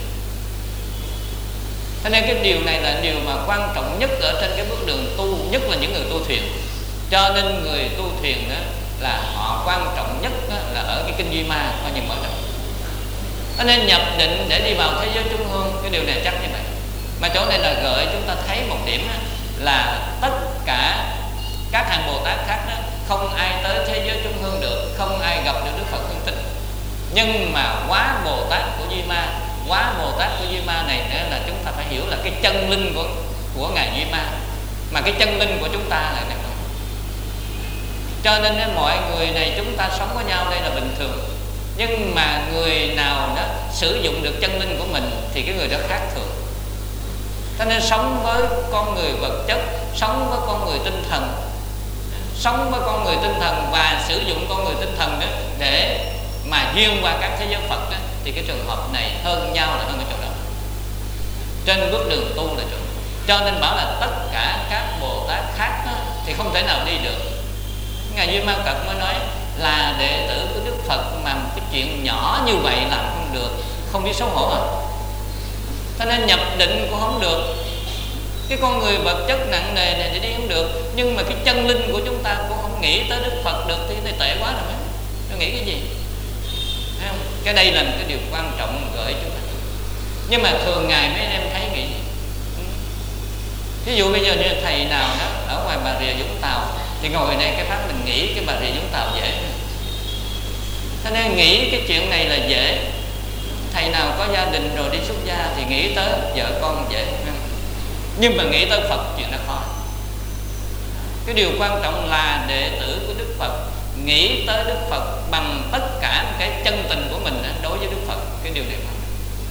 Cho nên cái điều này là điều mà quan trọng nhất ở trên cái bước đường tu, nhất là những người tu thuyền. Cho nên người tu thuyền đó là họ quan trọng nhất đó là ở cái kinh Duy Ma coi như mở rộng. Cho nên nhập định để đi vào thế giới trung hương, cái điều này chắc như vậy. Mà chỗ này là gợi chúng ta thấy một điểm đó, là tất cả các hàng Bồ Tát khác đó, không ai tới thế giới trung hương được, không ai gặp được Đức Phật hương tích. Nhưng mà quá Bồ Tát của Duy Ma, quá Bồ Tát của Duy Ma này nữa là chúng ta phải hiểu là cái chân linh của của ngài Duy Ma, mà cái chân linh của chúng ta là này. Cho nên mọi người này chúng ta sống với nhau đây là bình thường. Nhưng mà người nào đó sử dụng được chân linh của mình thì cái người đó khác thường. Cho nên sống với con người vật chất, sống với con người tinh thần, sống với con người tinh thần và sử dụng con người tinh thần đó để mà duyên qua các thế giới Phật đó, thì cái trường hợp này hơn nhau là hơn cái chỗ đó. Trên bước đường tu là chỗ đó. Cho nên bảo là tất cả các Bồ Tát khác đó, thì không thể nào đi được. Ngài Duy Ma Cật mới nói là đệ tử của Đức Phật mà một cái chuyện nhỏ như vậy làm không được, không biết xấu hổ à. Cho nên nhập định cũng không được. Cái con người vật chất nặng nề này thì đi không được. Nhưng mà cái chân linh của chúng ta cũng không nghĩ tới Đức Phật được thì tệ quá rồi. Nó nghĩ cái gì? Thấy không? Cái đây là một cái điều quan trọng gợi chúng ta. Nhưng mà thường ngày mấy em thấy nghĩ ví dụ bây giờ như thầy nào đó ở ngoài Bà Rịa Vũng Tàu thì ngồi đây cái phát mình nghĩ cái Bà Rịa Vũng Tàu dễ. Cho nên nghĩ cái chuyện này là dễ. Thầy nào có gia đình rồi đi xuất gia thì nghĩ tới vợ con dễ. Nhưng mà nghĩ tới Phật chuyện nó khó. Cái điều quan trọng là đệ tử của Đức Phật nghĩ tới Đức Phật bằng tất cả cái chân tình của mình đối với Đức Phật. Cái điều này quan trọng.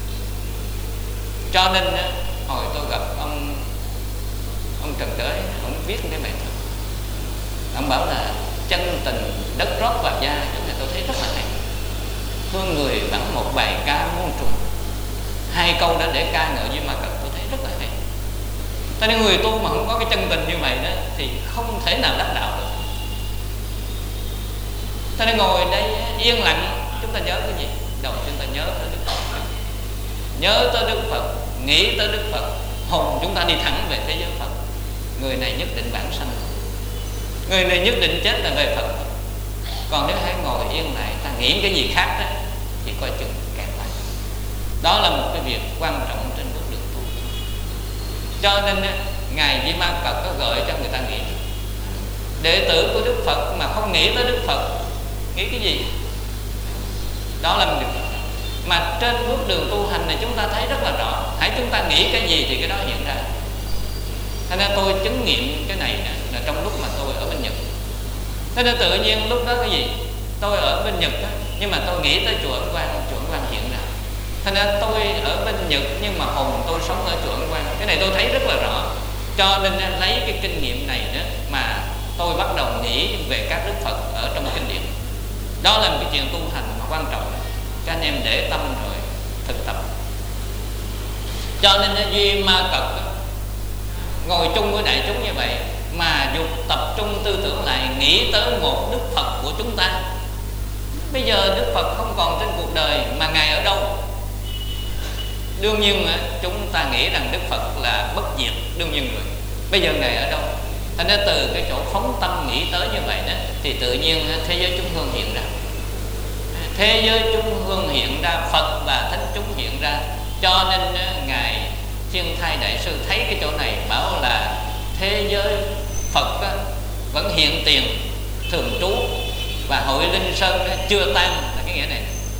Cho nên hồi tôi gặp ông ông Trần Tới, ông viết cái bài thơ, ông bảo là chân tình đất rót vào da. Cái này tôi thấy rất là hay. Thương người bằng một bài ca muôn trùng, hai câu đã để ca ngợi Duy Ma Cật, tôi thấy rất là hay. Cho nên người tu mà không có cái chân tình như vậy đó thì không thể nào đắc đạo được. Cho nên ngồi đây yên lặng, chúng ta nhớ cái gì? Đầu chúng ta nhớ tới Đức Phật, nhớ tới Đức Phật, nghĩ tới Đức Phật, hồn chúng ta đi thẳng về thế giới Phật. Người này nhất định bản sanh, người này nhất định chết là về Phật. Còn nếu hãy ngồi yên này ta nghĩ cái gì khác đó thì coi chừng kẹt lại. Đó là một cái việc quan trọng trên bước đường tu. Cho nên ngài Di Ma Cật có gợi cho người ta nghĩ đệ tử của Đức Phật nghĩ tới Đức Phật, nghĩ cái gì? Đó là một điều mà trên bước đường tu hành này chúng ta thấy rất là rõ. Hãy chúng ta nghĩ cái gì thì cái đó hiện ra. Thế nên tôi chứng nghiệm cái này nè, là trong lúc mà tôi ở bên Nhật. Thế nên tự nhiên lúc đó cái gì? Tôi ở bên Nhật đó, nhưng mà tôi nghĩ tới chùa Ấn Quang, chùa Ấn Quang hiện ra. Thế nên tôi ở bên Nhật nhưng mà hồn tôi sống ở chùa Ấn Quang. Cái này tôi thấy rất là rõ. Cho nên lấy cái kinh nghiệm này đó mà tôi bắt đầu nghĩ về các Đức Phật ở trong kinh điển. Đó là một cái chuyện tu hành mà quan trọng. Các anh em để tâm rồi thực tập. Cho nên Duy Ma Cật ngồi chung với đại chúng như vậy mà dục tập trung tư tưởng lại, nghĩ tới một Đức Phật của chúng ta. Bây giờ Đức Phật không còn trên cuộc đời mà Ngài ở đâu? Đương nhiên chúng ta nghĩ rằng Đức Phật là bất diệt, đương nhiên rồi. Bây giờ Ngài ở đâu? Thành ra từ cái chỗ phóng tâm nghĩ tới như vậy đó, thì tự nhiên thế giới chúng hương hiện ra. Thế giới chúng hương hiện ra, Phật và thánh chúng hiện ra. Cho nên Ngài Thiên Thai Đại Sư thấy cái chỗ này bảo là thế giới Phật vẫn hiện tiền, thường trú, và hội Linh Sơn chưa tan, là cái nghĩa này.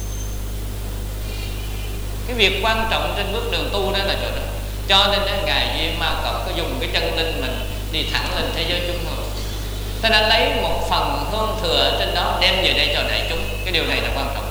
Cái việc quan trọng trên bước đường tu đó là chỗ đó. Cho nên Ngài Duy Ma Cật có dùng cái chân linh mình đi thẳng lên thế giới chúng hương. Ta đã lấy một phần hương thừa trên đó đem về đây cho đại chúng. Cái điều này là quan trọng.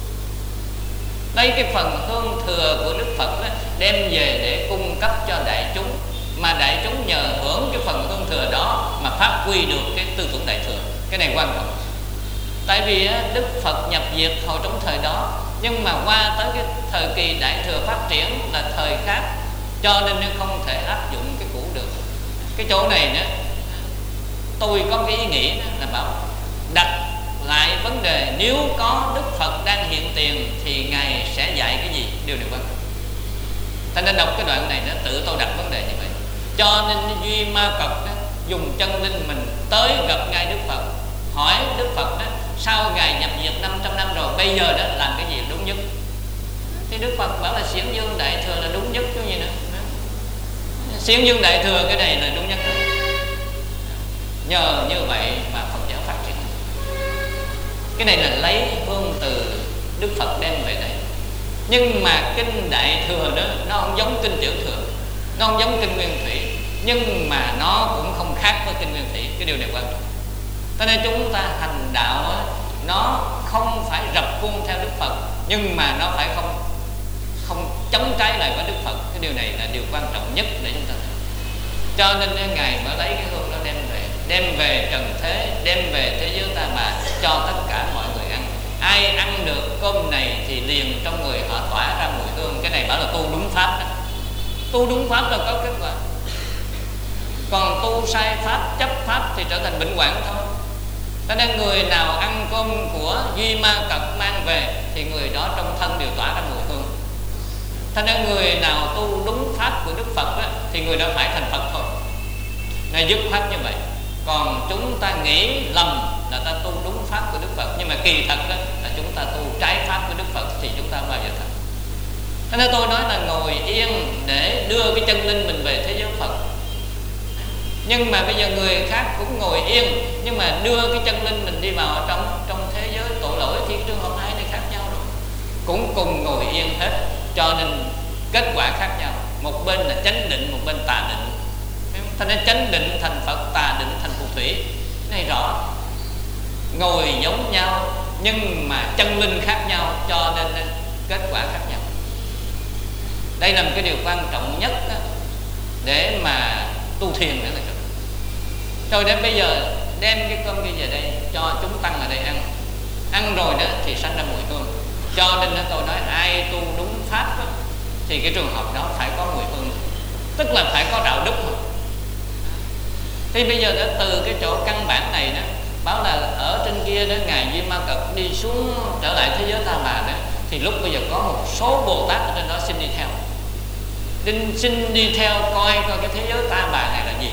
Lấy cái phần hương thừa của Đức Phật đó, đem về để cung cấp cho đại chúng, mà đại chúng nhờ hưởng cái phần hương thừa đó mà phát huy được cái tư tưởng đại thừa. Cái này quan trọng. Tại vì Đức Phật nhập diệt hồi trong thời đó, nhưng mà qua tới cái thời kỳ đại thừa phát triển là thời khác, cho nên không thể áp dụng cái cũ được. Cái chỗ này nữa, tôi có cái ý nghĩ đó là bảo đặt lại vấn đề nếu có Đức Phật đang hiện tiền thì Ngài sẽ dạy cái gì? Điều này quan trọng. Thành nên đọc cái đoạn này đó, tự tôi đặt vấn đề như vậy. Cho nên Duy Ma Cật đó, dùng chân linh mình tới gặp ngay Đức Phật, hỏi Đức Phật đó, sau Ngài nhập diệt năm trăm năm rồi, bây giờ đó làm cái gì đúng nhất? Thì Đức Phật bảo là Xiển Dương Đại Thừa là đúng nhất chứ gì nữa. Xiển Dương Đại Thừa cái này là đúng nhất đó. Nhờ như vậy mà Phật giáo phát triển. Cái này là lấy hương từ Đức Phật đem về đây. Nhưng mà kinh Đại Thừa đó, nó không giống kinh Tiểu Thừa, nó không giống kinh Nguyên Thủy, nhưng mà nó cũng không khác với kinh Nguyên Thủy. Cái điều này quan trọng. Cho nên chúng ta hành đạo đó, nó không phải rập khuôn theo Đức Phật, nhưng mà nó phải không không chống trái lại với Đức Phật. Cái điều này là điều quan trọng nhất để chúng ta thấy. Cho nên Ngài mới lấy cái hương đó đem về, đem về trần thế, đem về thế giới Ta Bà cho tất cả mọi người ăn. Ai ăn được cơm này thì liền trong người họ tỏa ra mùi hương. Cái này bảo là tu đúng pháp đó. Tu đúng pháp là có kết quả. Còn tu sai pháp, chấp pháp thì trở thành bệnh hoạn thôi. Cho nên người nào ăn cơm của Duy Ma Cật mang về thì người đó trong thân đều tỏa ra mùi hương. Cho nên người nào tu đúng pháp của Đức Phật đó, thì người đó phải thành Phật thôi. Này dứt khoát như vậy. Còn chúng ta nghĩ lầm là ta tu đúng pháp của Đức Phật, nhưng mà kỳ thật đó là chúng ta tu trái pháp của Đức Phật thì chúng ta bao giờ thành. Cho nên tôi nói là ngồi yên để đưa cái chân linh mình về thế giới Phật. Nhưng mà bây giờ người khác cũng ngồi yên, nhưng mà đưa cái chân linh mình đi vào trong trong thế giới tội lỗi thì trường hợp hai này khác nhau rồi. Cũng cùng ngồi yên hết, cho nên kết quả khác nhau. Một bên là chánh định, một bên tà định. Thành nên chánh định thành Phật, tà định thành phù thủy. Cái này rõ. Ngồi giống nhau nhưng mà chân linh khác nhau, cho nên kết quả khác nhau. Đây là một cái điều quan trọng nhất đó, để mà tu thiền nữa là được. Rồi đến bây giờ đem cái cơm kia về đây cho chúng tăng ở đây ăn. Ăn rồi đó thì sanh ra mùi hương. Cho nên đó, tôi nói ai tu đúng pháp đó, thì cái trường hợp đó phải có mùi hương, tức là phải có đạo đức mà. Thì bây giờ đó, từ cái chỗ căn bản này đó, báo là ở trên kia đó Ngài Duy Ma Cật đi xuống trở lại thế giới Ta Bà đó, thì lúc bây giờ có một số Bồ Tát ở trên đó xin đi theo, xin, xin đi theo coi coi cái thế giới Ta Bà này là gì.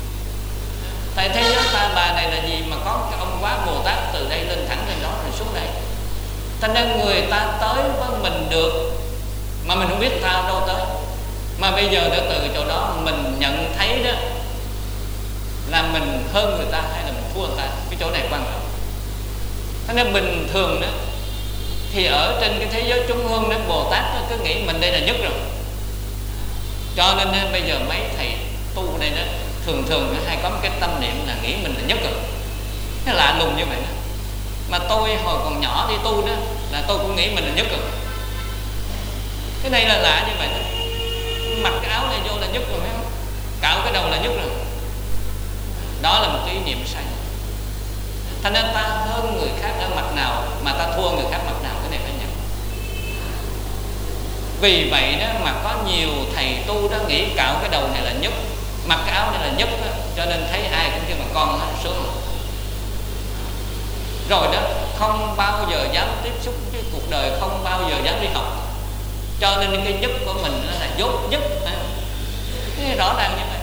Tại thế giới Ta Bà này là gì mà có cái ông Quá Bồ Tát từ đây lên thẳng lên đó rồi xuống đây. Thành ra người ta tới với mình được mà mình không biết ta đâu tới. Mà bây giờ đã từ chỗ đó mình nhận thấy đó là mình hơn người ta hay là mình thua người ta. Cái chỗ này quan trọng. Nên bình thường đó thì ở trên cái thế giới chúng hương đó, Bồ Tát nó cứ nghĩ mình đây là nhất rồi. Cho nên, nên bây giờ mấy thầy tu đây đó thường thường hay có một cái tâm niệm là nghĩ mình là nhất rồi. Nó lạ lùng như vậy đó. Mà tôi hồi còn nhỏ đi tu đó là tôi cũng nghĩ mình là nhất rồi. Cái này là lạ như vậy đó. Mặc cái áo này vô là nhất rồi, phải không? Cạo cái đầu là nhất rồi. Đó là một cái ý niệm sai. Thành nên ta hơn người khác ở mặt nào mà ta thua người khác mặt nào, cái này phải nhận. Vì vậy đó mà có nhiều thầy tu đó nghĩ cạo cái đầu này là nhất, mặc cái áo này là nhất đó, cho nên thấy ai cũng kêu mà con nó xuống. Rồi đó không bao giờ dám tiếp xúc với cuộc đời, không bao giờ dám đi học, cho nên cái nhất của mình nó là dốt nhất. Cái rõ ràng như vậy.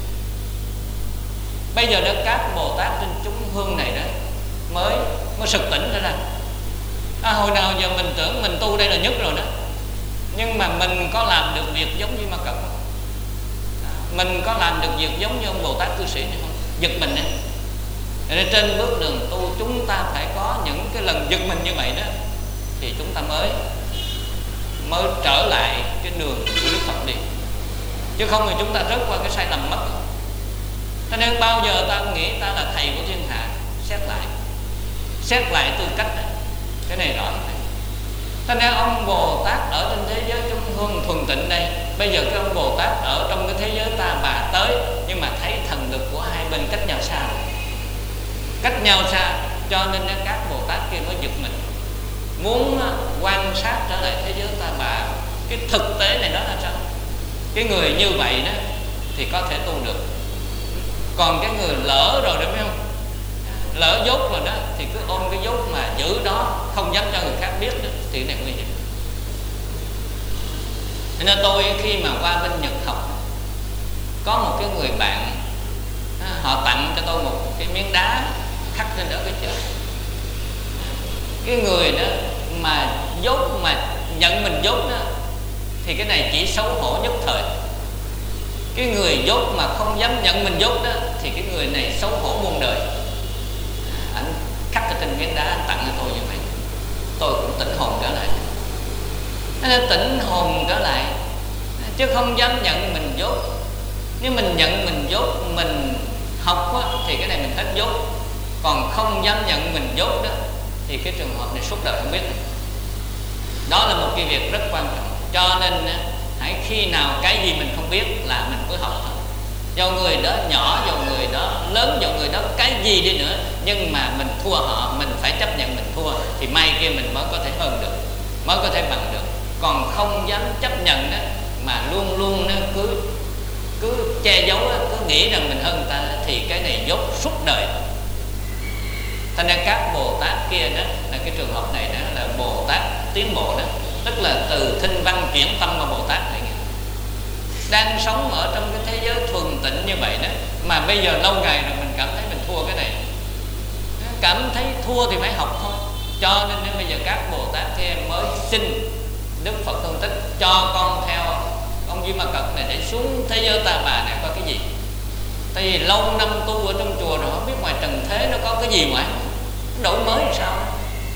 Bây giờ đó các Bồ Tát trên chúng hương này đó mới mới sực tỉnh ra rằng à, hồi nào giờ mình tưởng mình tu đây là nhất rồi đó, nhưng mà mình có làm được việc giống như Ma Cật không? Mình có làm được việc giống như ông Bồ Tát cư sĩ này không? Giật mình ấy. Nên trên bước đường tu chúng ta phải có những cái lần giật mình như vậy đó, thì chúng ta mới mới trở lại cái đường của Đức Phật đi. Chứ không thì chúng ta rớt qua cái sai lầm mất. Cho nên bao giờ ta nghĩ ta là thầy của thiên hạ, xét lại xét lại tư cách này. Cái này rõ này. Cho nên ông Bồ Tát ở trên thế giới chúng hương thuần tịnh đây, bây giờ cái ông Bồ Tát ở trong cái thế giới Ta Bà tới, nhưng mà thấy thần lực của hai bên cách nhau xa, cách nhau xa, cho nên các Bồ Tát kia mới giật mình, muốn quan sát trở lại thế giới Ta Bà, cái thực tế này nó là sao. Cái người như vậy đó thì có thể tu được. Còn cái người lỡ rồi đó, phải không? Lỡ dốt rồi đó thì cứ ôm cái dốt mà giữ đó, không dám cho người khác biết đó, thì cái này nguy hiểm. Nên tôi khi mà qua bên Nhật học, có một cái người bạn, họ tặng cho tôi một cái miếng đá khắc lên đó cái chữ. Cái người đó mà dốt, mà nhận mình dốt đó, thì cái này chỉ xấu hổ nhất thời. Cái người dốt mà không dám nhận mình dốt đó, thì cái người này xấu hổ muôn đời. Anh khắc ở trên miếng đá, anh tặng cho tôi như vậy, tôi cũng tỉnh hồn trở lại. Nên tỉnh hồn trở lại, chứ không dám nhận mình dốt. Nếu mình nhận mình dốt, mình học á, thì cái này mình hết dốt. Còn không dám nhận mình dốt đó, thì cái trường hợp này suốt đời không biết. Đó là một cái việc rất quan trọng. Cho nên hãy khi nào cái gì mình không biết là mình cứ học. Do người đó nhỏ, do người đó lớn, do người đó cái gì đi nữa, nhưng mà mình thua họ, mình phải chấp nhận mình thua, thì mai kia mình mới có thể hơn được, mới có thể bằng được. Còn không dám chấp nhận đó, mà luôn luôn nó cứ cứ che giấu, cứ nghĩ rằng mình hơn người ta, thì cái này dốt suốt đời. Thành ra các Bồ Tát kia đó là cái trường hợp này đó là Bồ Tát tiến bộ đó, tức là từ thinh văn chuyển tâm vào Bồ Tát này, đang sống ở trong cái thế giới thuần tịnh như vậy đó, mà bây giờ lâu ngày rồi mình cảm thấy mình thua cái này, cảm thấy thua thì phải học thôi. Cho nên đến bây giờ các Bồ Tát kia mới xin Đức Phật Thương Tích cho con theo ông Duy Ma Cật này để xuống thế giới Ta Bà này coi cái gì. Tại vì lâu năm tu ở trong chùa rồi không biết ngoài trần thế nó có cái gì ngoài, đổi mới làm sao,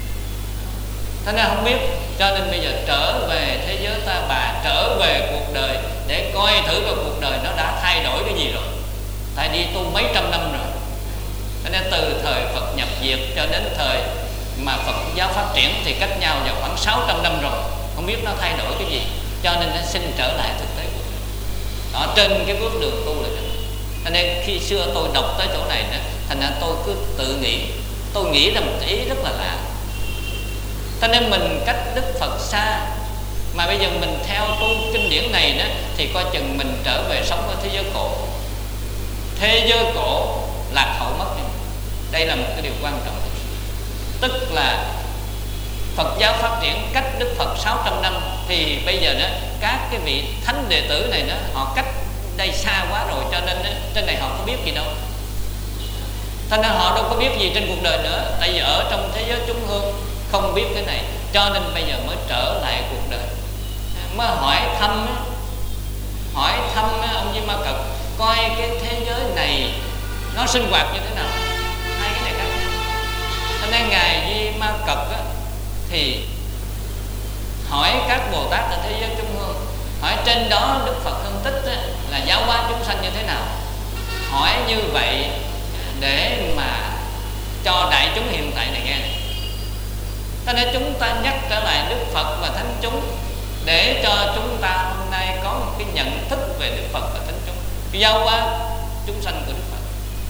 thế nên không biết. Cho nên bây giờ trở về thế giới Ta Bà, trở về cuộc đời để coi thử vào cuộc đời nó đã thay đổi cái gì rồi. Tại đi tu mấy trăm năm rồi, thế nên từ thời Phật nhập diệt cho đến thời mà Phật giáo phát triển thì cách nhau vào khoảng sáu trăm năm rồi, không biết nó thay đổi cái gì. Cho nên nó xin trở lại thực tế của mình. Đó, trên cái bước đường tu là được. Cho nên khi xưa tôi đọc tới chỗ này đó, thành ra tôi cứ tự nghĩ, tôi nghĩ là một ý rất là lạ. Cho nên mình cách Đức Phật xa, mà bây giờ mình theo tu kinh điển này đó, thì coi chừng mình trở về sống ở thế giới cổ. Thế giới cổ lạc hậu mất. Đây là một cái điều quan trọng. Tức là Phật giáo phát triển cách Đức Phật sáu trăm năm, thì bây giờ đó các cái vị thánh đệ tử này đó, họ cách đây xa quá rồi, cho nên đó, trên này họ không biết gì đâu. Cho nên họ đâu có biết gì trên cuộc đời nữa. Tại vì ở trong thế giới chúng hương không biết cái này, cho nên bây giờ mới trở lại cuộc đời, mới hỏi thăm hỏi thăm ông Di Ma Cật coi cái thế giới này nó sinh hoạt như thế nào. Hai cái này khác nhau. Cho nên ngài Di Ma Cật á, thì hỏi các Bồ Tát ở thế giới Trung Hương, hỏi trên đó Đức Phật Hương Tích á, là giáo hóa chúng sanh như thế nào. Hỏi như vậy để mà cho đại chúng hiện tại này nghe này. Cho nên chúng ta nhắc trở lại Đức Phật và thánh chúng, để cho chúng ta hôm nay có một cái nhận thức về Đức Phật và thánh chúng, cái giáo hóa chúng sanh của Đức Phật.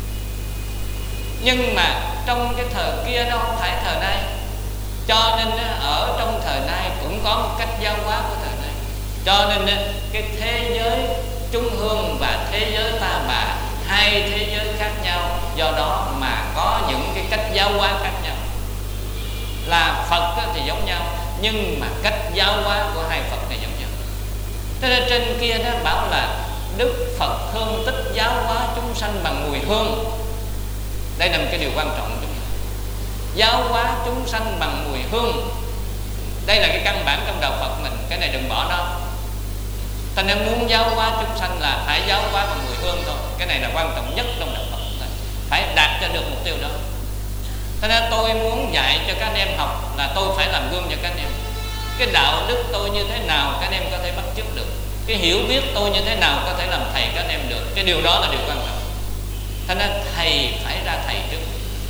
Nhưng mà trong cái thời kia nó không phải thời nay, cho nên ở trong thời nay cũng có một cách giáo hóa của thời nay. Cho nên cái thế giới Trung Hương và thế giới Ta Bà, hai thế giới khác nhau, do đó mà có những cái cách giáo hóa khác nhau. Là Phật thì giống nhau, nhưng mà cách giáo hóa của hai Phật này giống nhau. Thế nên trên kia nó bảo là Đức Phật Hương Tích giáo hóa chúng sanh bằng mùi hương. Đây là một cái điều quan trọng của chúng ta. Giáo hóa chúng sanh bằng mùi hương, đây là cái căn bản trong đạo Phật mình. Cái này đừng bỏ nó. Ta nên muốn giáo hóa chúng sanh là phải giáo hóa bằng mùi hương thôi. Cái này là quan trọng nhất trong đạo Phật. Phải đạt cho được mục tiêu đó. Cho nên tôi muốn dạy cho các anh em học là tôi phải làm gương cho các anh em. Cái đạo đức tôi như thế nào các anh em có thể bắt chước được, cái hiểu biết tôi như thế nào có thể làm thầy các anh em được. Cái điều đó là điều quan trọng. Cho nên thầy phải ra thầy trước.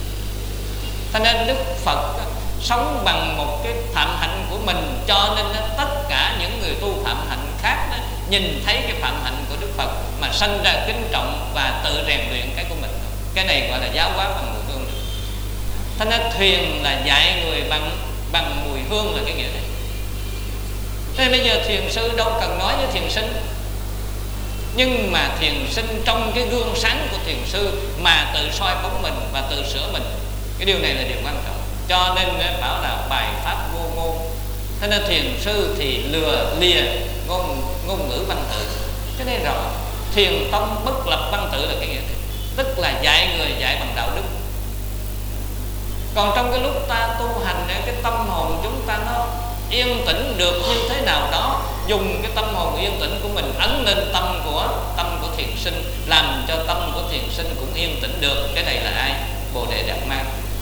Cho nên Đức Phật sống bằng một cái phạm hạnh của mình, cho nên tất cả những người tu phạm hạnh khác đó, nhìn thấy cái phạm hạnh của Đức Phật mà sanh ra kính trọng và tự rèn luyện cái của mình. Cái này gọi là giáo hóa bằng mùi hương. Cho nên thuyền là dạy người bằng bằng mùi hương là cái nghĩa này. Thế bây giờ thiền sư đâu cần nói với thiền sinh, nhưng mà thiền sinh trong cái gương sáng của thiền sư mà tự soi bóng mình và tự sửa mình. Cái điều này là điều quan trọng. Cho nên bảo là bài pháp vô ngôn. Thế nên thiền sư thì lừa lìa ngôn, ngôn ngữ văn tự. Cái này rõ. Thiền tông bất lập văn tự là cái nghĩa này. Tức là dạy người dạy bằng đạo đức. Còn trong cái lúc ta tu hành, cái tâm hồn chúng ta nó yên tĩnh được như thế nào đó, dùng cái tâm hồn yên tĩnh của mình ấn lên tâm của tâm của thiền sinh, làm cho tâm của thiền sinh cũng yên tĩnh được. Cái này là ai? Bồ Đề Đạt Ma.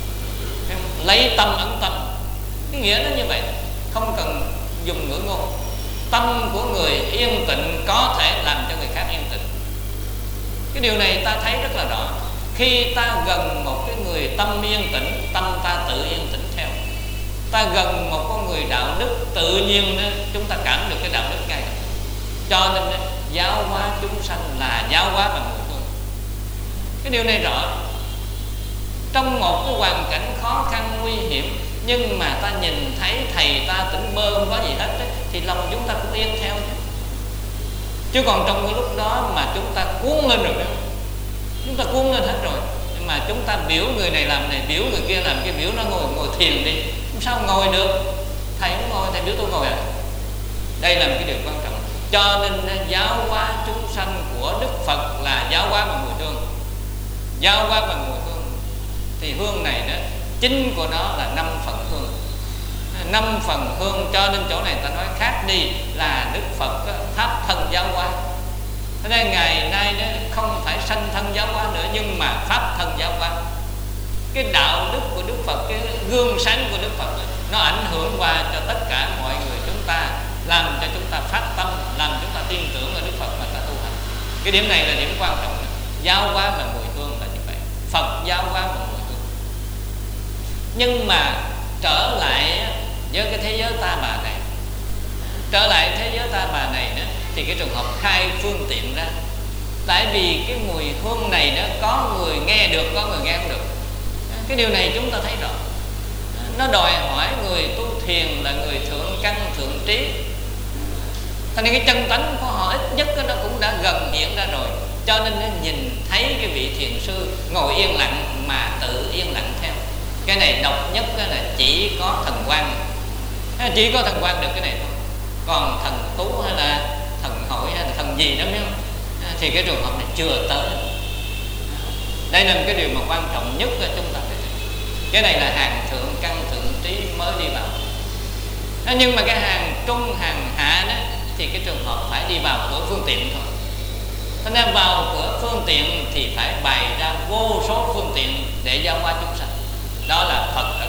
Lấy tâm ấn tâm. Cái nghĩa nó như vậy, không cần dùng ngữ ngôn. Tâm của người yên tĩnh có thể làm cho người khác yên tĩnh. Cái điều này ta thấy rất là rõ. Khi ta gần một cái người tâm yên tĩnh, tâm ta tự yên tĩnh theo. Ta gần một con người đạo đức, tự nhiên chúng ta cảm được cái đạo đức ngay. Cho nên giáo hóa chúng sanh là giáo hóa bằng mùi hương. Cái điều này rõ. Trong một cái hoàn cảnh khó khăn nguy hiểm, nhưng mà ta nhìn thấy thầy ta tỉnh bơ không có gì hết ấy, thì lòng chúng ta cũng yên theo chứ. Chứ còn trong cái lúc đó mà chúng ta cuốn lên rồi đó, chúng ta cuốn lên hết rồi, nhưng mà chúng ta biểu người này làm này, biểu người kia làm cái, biểu nó ngồi ngồi thiền đi, sao ngồi được? Thầy không ngồi, thầy biểu tôi ngồi à? Đây là một cái điều quan trọng. Cho nên giáo hóa chúng sanh của Đức Phật là giáo hóa bằng mùi hương. Giáo hóa bằng mùi hương thì hương này đó, chính của nó là năm phần hương. Năm phần hương, cho nên chỗ này ta nói khác đi là Đức Phật pháp thân giáo hóa. Thế nên ngày nay đó không phải sanh thân giáo hóa nữa, nhưng mà pháp thân giáo hóa. Cái đạo đức của Đức Phật, cái gương sáng của Đức Phật nó ảnh hưởng qua cho tất cả mọi người chúng ta, làm cho chúng ta phát tâm, làm chúng ta tin tưởng ở Đức Phật mà ta tu hành. Cái điểm này là điểm quan trọng. Giáo hóa bằng mùi hương là như vậy. Phật giáo hóa bằng mùi hương. Nhưng mà trở lại với cái thế giới Ta Bà này, trở lại thế giới Ta Bà này đó, thì cái trường hợp khai phương tiện ra. Tại vì cái mùi hương này đó, có người nghe được, có người nghe không được. Cái điều này chúng ta thấy rõ. Nó đòi hỏi người tu thiền là người thượng căn thượng trí. Cho nên cái chân tánh của họ ít nhất nó cũng đã gần hiện ra rồi. Cho nên nó nhìn thấy cái vị thiền sư ngồi yên lặng mà tự yên lặng theo. Cái này độc nhất là chỉ có thần quan, chỉ có thần quan được cái này thôi. Còn thần tú hay là thần hội hay là thần gì đó biết không, thì cái trường hợp này chưa tới. Đây là một cái điều mà quan trọng nhất là chúng ta phải thấy. Cái này là hàng thượng căn thượng trí mới đi vào. Nhưng mà cái hàng trung hàng hạ đó, thì cái trường hợp phải đi vào cửa phương tiện thôi. Cho nên vào cửa phương tiện thì phải bày ra vô số phương tiện để giáo hóa chúng sanh. Đó là Phật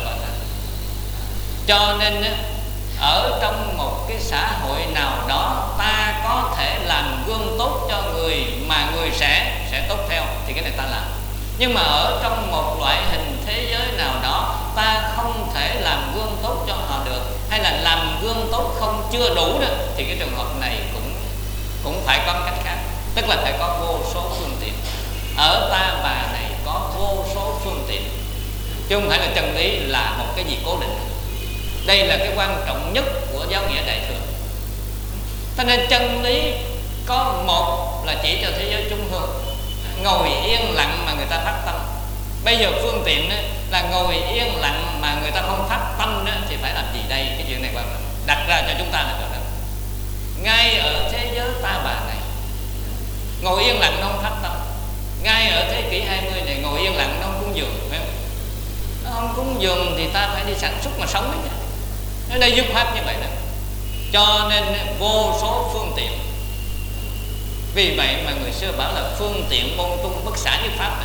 Cho nên ở trong một cái xã hội nào đó ta có thể làm gương tốt cho người mà người sẽ sẽ tốt theo thì cái này ta làm. Nhưng mà ở trong một loại hình thế giới nào đó ta không thể làm gương tốt cho họ được, hay là làm gương tốt không chưa đủ đó, thì cái trường hợp này cũng cũng phải có cách khác, tức là phải có vô số phương tiện. Ở Ta Bà này có vô số phương tiện, chứ không phải là chân lý là một cái gì cố định. Đây là cái quan trọng nhất của giáo nghĩa Đại thừa. Cho nên chân lý có một là chỉ cho thế giới trung hương, ngồi yên lặng mà người ta phát tâm. Bây giờ phương tiện đó, là ngồi yên lặng mà người ta không phát tâm đó, thì phải làm gì đây? Cái chuyện này quan trọng đặt ra cho chúng ta là cho rằng ngay ở thế giới Ta Bà này ngồi yên lặng nó không phát tâm, ngay ở thế kỷ hai mươi này ngồi yên lặng nó không cúng dường, phải không? Nó không cúng dường thì ta phải đi sản xuất mà sống đấy. Nó đây dứt khoát như vậy đó. Cho nên vô số phương tiện. Vì vậy mà người xưa bảo là phương tiện môn tung bất xả như pháp.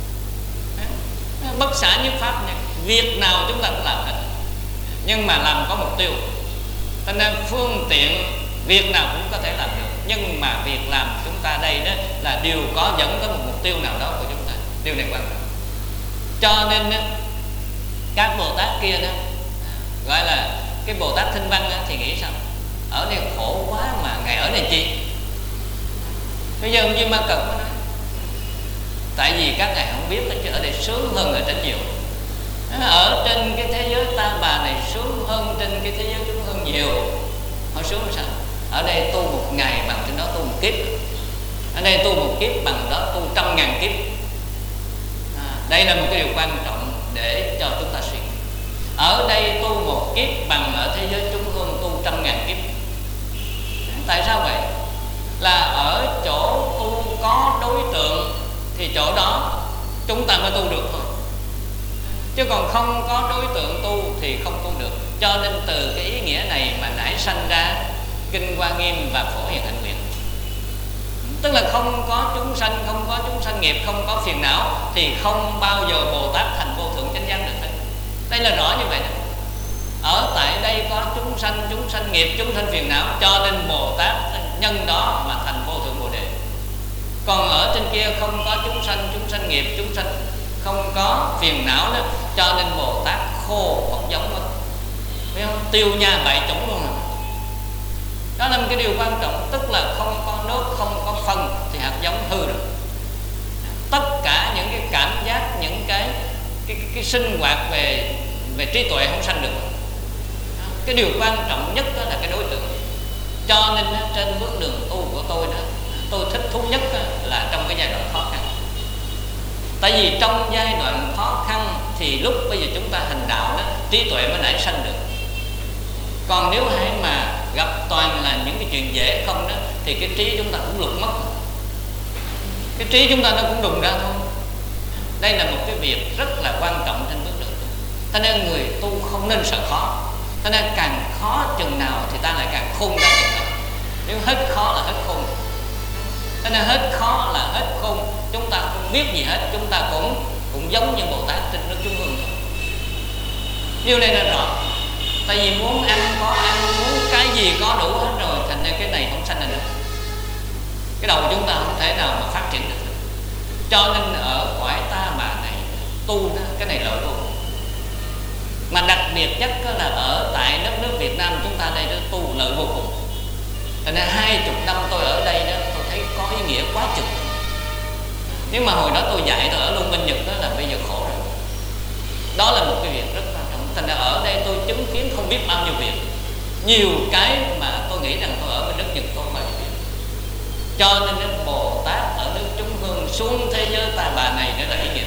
Bất xả như pháp này, việc nào chúng ta cũng làm hết, nhưng mà làm có mục tiêu. Cho nên phương tiện việc nào cũng có thể làm được, nhưng mà việc làm chúng ta đây đó là đều có dẫn tới một mục tiêu nào đó của chúng ta. Điều này quan trọng. Cho nên đó, các Bồ Tát kia đó gọi là cái Bồ Tát Thanh Văn đó, thì nghĩ sao? Ở đây khổ quá mà ngài ở đây chi? Bây giờ như Ma Cật mới nói, tại vì các ngài không biết chứ ở đây sướng hơn ở trên nhiều. Ở trên cái thế giới Ta Bà này sướng hơn trên cái thế giới chúng hơn nhiều. Họ sướng sao? Ở đây tu một ngày bằng trên đó tu một kiếp. Ở đây tu một kiếp bằng đó tu trăm ngàn kiếp. À, đây là một cái điều quan trọng để cho chúng ta suy nghĩ. Ở đây tu một kiếp bằng ở thế giới chúng hương tu trăm ngàn kiếp. Tại sao vậy? Là ở chỗ tu có đối tượng thì chỗ đó chúng ta mới tu được thôi, chứ còn không có đối tượng tu thì không tu được. Cho nên từ cái ý nghĩa này mà nảy sanh ra Kinh Hoa Nghiêm và Phổ Hiền Hạnh Nguyện. Tức là không có chúng sanh, không có chúng sanh nghiệp, không có phiền não thì không bao giờ Bồ Tát thành vô thượng chánh giác được hết. Đây là rõ như vậy đó. Ở tại đây có chúng sanh, chúng sanh nghiệp, chúng sanh phiền não, cho nên Bồ Tát nhân đó mà thành vô thượng Bồ Đề. Còn ở trên kia không có chúng sanh, chúng sanh nghiệp, chúng sanh không có phiền não đó, cho nên Bồ Tát khô không giống mất, phải không? Tiêu nha bại chủng luôn. À, đó là một cái điều quan trọng. Tức là không có nước, không có phân thì hạt giống hư rồi. Tất cả những cái cảm giác, những cái cái, cái, cái sinh hoạt về về trí tuệ không sanh được. Cái điều quan trọng nhất đó là cái đối tượng. Cho nên trên bước đường tu của tôi đó, tôi thích thú nhất là trong cái giai đoạn khó khăn. Tại vì trong giai đoạn khó khăn thì lúc bây giờ chúng ta hành đạo đó, trí tuệ mới nảy sanh được. Còn nếu hay mà gặp toàn là những cái chuyện dễ không đó, thì cái trí chúng ta cũng lụt mất. Cái trí chúng ta nó cũng đùng ra thôi. Đây là một cái việc rất là quan trọng trên bước đường. Cho nên người tu không nên sợ khó. Cho nên càng khó chừng nào thì ta lại càng khôn ra chừng nào. Nếu hết khó là hết khôn. Cho nên hết khó là hết khôn. Chúng ta không biết gì hết, chúng ta cũng cũng giống như Bồ Tát trên nước Trung Hương thôi. Điều này là rõ. Tại vì muốn ăn có ăn, muốn cái gì có đủ hết rồi, thành ra cái này không sanh ra được. Cái đầu chúng ta không thể nào mà phát triển được. Cho nên ở cõi Ta Bà này tu đó, cái này lợi vô cùng. Mà đặc biệt nhất là ở tại đất nước Việt Nam chúng ta đây đó, tu lợi vô cùng. Cho nên hai chục năm tôi ở đây đó, tôi thấy có ý nghĩa quá chừng. Nếu mà hồi đó tôi dạy tôi ở Luân Minh Nhật đó là bây giờ khổ rồi. Đó là một cái việc rất quan trọng. Thành ra ở đây tôi chứng kiến không biết bao nhiêu việc, nhiều cái mà tôi nghĩ rằng tôi ở bên đất Nhật tôi bao nhiêu việc. Cho nên đến Bồ Tát ở nước Trung Hương xuống thế giới Ta Bà này nó là ý nghĩa.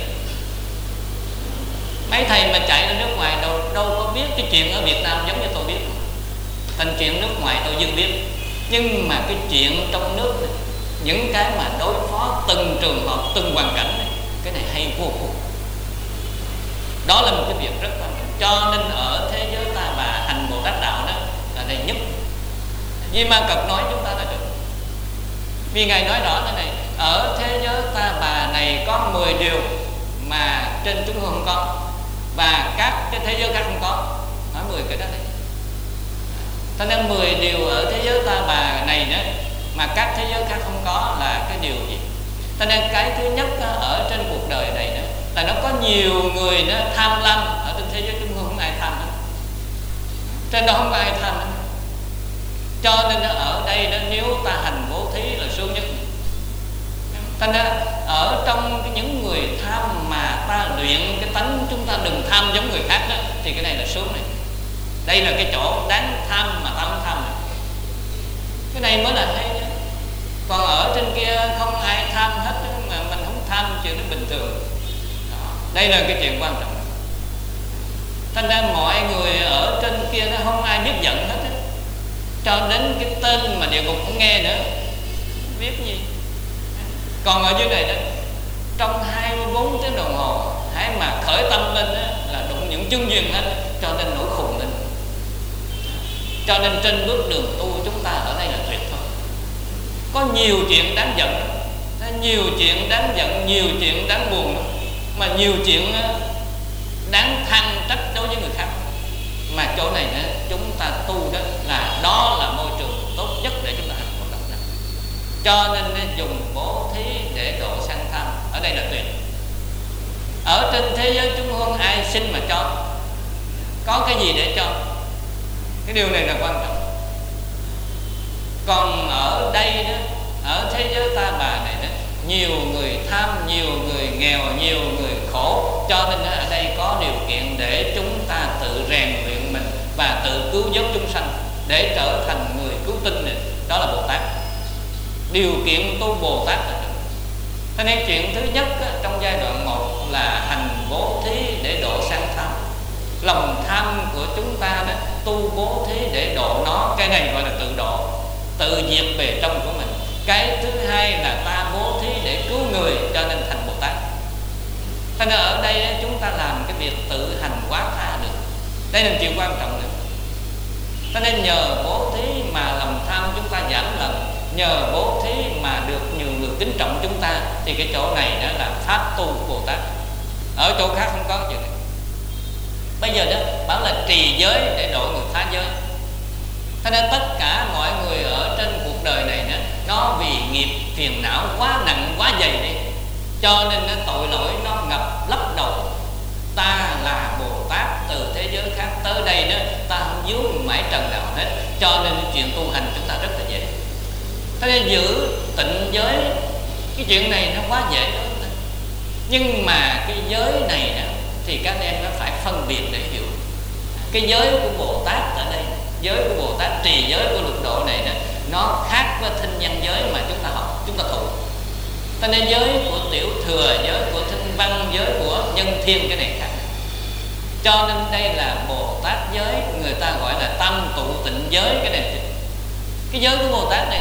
Mấy thầy mà chạy ra nước ngoài đâu đâu có biết cái chuyện ở Việt Nam giống như tôi biết. Thành chuyện nước ngoài tôi dưng biết, nhưng mà cái chuyện trong nước này, những cái mà đối phó từng trường hợp, từng hoàn cảnh này, cái này hay vô cùng. Đó là một cái việc rất quan trọng. Cho nên ở thế giới Ta Bà hành Bồ Tát đạo đó là đây nhất. Vì Ma Cật nói chúng ta là được. Vì Ngài nói rõ thế này, ở thế giới Ta Bà này có mười điều mà trên chúng không có, và các cái thế giới khác không có. hỏi mười cái đó đấy. Cho nên mười điều ở thế giới ta bà này đó mà các thế giới khác không có là cái điều gì? Cho nên cái thứ nhất đó, ở trên cuộc đời này đó, là nó có nhiều người nó tham lam. Ở trên thế giới chúng tôi không ai tham hết, trên đó không có ai tham hết. Cho nên nó ở đây đó, nếu ta hành bố thí là sướng nhất. Cho nên ở trong cái những người tham mà ta luyện cái tánh chúng ta đừng tham giống người khác đó, thì cái này là sướng này. Đây là cái chỗ đáng tham mà ta không tham được. Cái này mới là hay đó. Còn ở trên kia không ai tham hết đó, mà mình không tham chuyện nó bình thường đó. Đây là cái chuyện quan trọng. Thành ra mọi người ở trên kia nó không ai biết giận hết đó. Cho đến cái tên mà địa ngục không nghe nữa, biết gì. Còn ở dưới này đó, trong hai mươi bốn tiếng đồng hồ, hãy mà khởi tâm lên đó, là đụng những chứng duyên hết, cho nên nổi khùng lên. Cho nên trên bước đường tu chúng ta ở đây là tuyệt thôi. Có nhiều chuyện đáng giận, nhiều chuyện đáng giận, nhiều chuyện đáng buồn, mà nhiều chuyện đáng than trách đối với người khác. Mà chỗ này nữa, chúng ta tu đó là đó là môi trường tốt nhất để chúng ta hành hoạt động đó. Cho nên dùng bố thí để độ sang tham, ở đây là tuyệt. Ở trên thế giới chúng không ai xin mà cho, có cái gì để cho, cái điều này là quan trọng. Còn ở đây đó, ở thế giới ta bà này đó, nhiều người tham, nhiều người nghèo, nhiều người khổ. Cho nên ở đây có điều kiện để chúng ta tự rèn luyện mình và tự cứu vớt chúng sanh để trở thành người cứu tinh này. Đó là Bồ Tát. Điều kiện tu Bồ Tát là được. Thế nên chuyện thứ nhất á, trong giai đoạn một là hành bố thí để độ sang tham. Lòng tham của chúng ta đó, tu bố thí để độ nó. Cái này gọi là tự độ, tự diệt bề trong của mình. Cái thứ hai là ta bố thí để cứu người, cho nên thành Bồ Tát. Thế nên ở đây đó, chúng ta làm cái việc tự hành quá tha được. Đây là chuyện quan trọng nữa. Cho nên nhờ bố thí mà lòng tham chúng ta giảm lần, nhờ bố thí mà được nhiều người kính trọng chúng ta, thì cái chỗ này đó là pháp tu của Bồ Tát. Ở chỗ khác không có chuyện này. Bây giờ đó bảo là trì giới để độ người phá giới. Thế nên tất cả mọi người ở trên cuộc đời này đó, nó vì nghiệp phiền não quá nặng quá dày đi, cho nên nó tội lỗi nó ngập lấp đầu. Ta là Bồ Tát từ thế giới khác tới đây đó, ta không vướng mãi trần nào hết. Cho nên chuyện tu hành chúng ta rất là dễ. Thế nên giữ tịnh giới, cái chuyện này nó quá dễ đối với ta. Nhưng mà cái giới này đó, thì các em nó phải phân biệt để hiểu. Cái giới của Bồ Tát ở đây, giới của Bồ Tát trì giới của lục độ này đó, nó khác với thinh văn giới mà chúng ta học, chúng ta thụ. Cho nên giới của tiểu thừa, giới của thinh văn, giới của nhân thiên, cái này khác. Cho nên đây là Bồ Tát giới, người ta gọi là tam tụ tịnh giới. Cái này, cái giới của Bồ Tát này,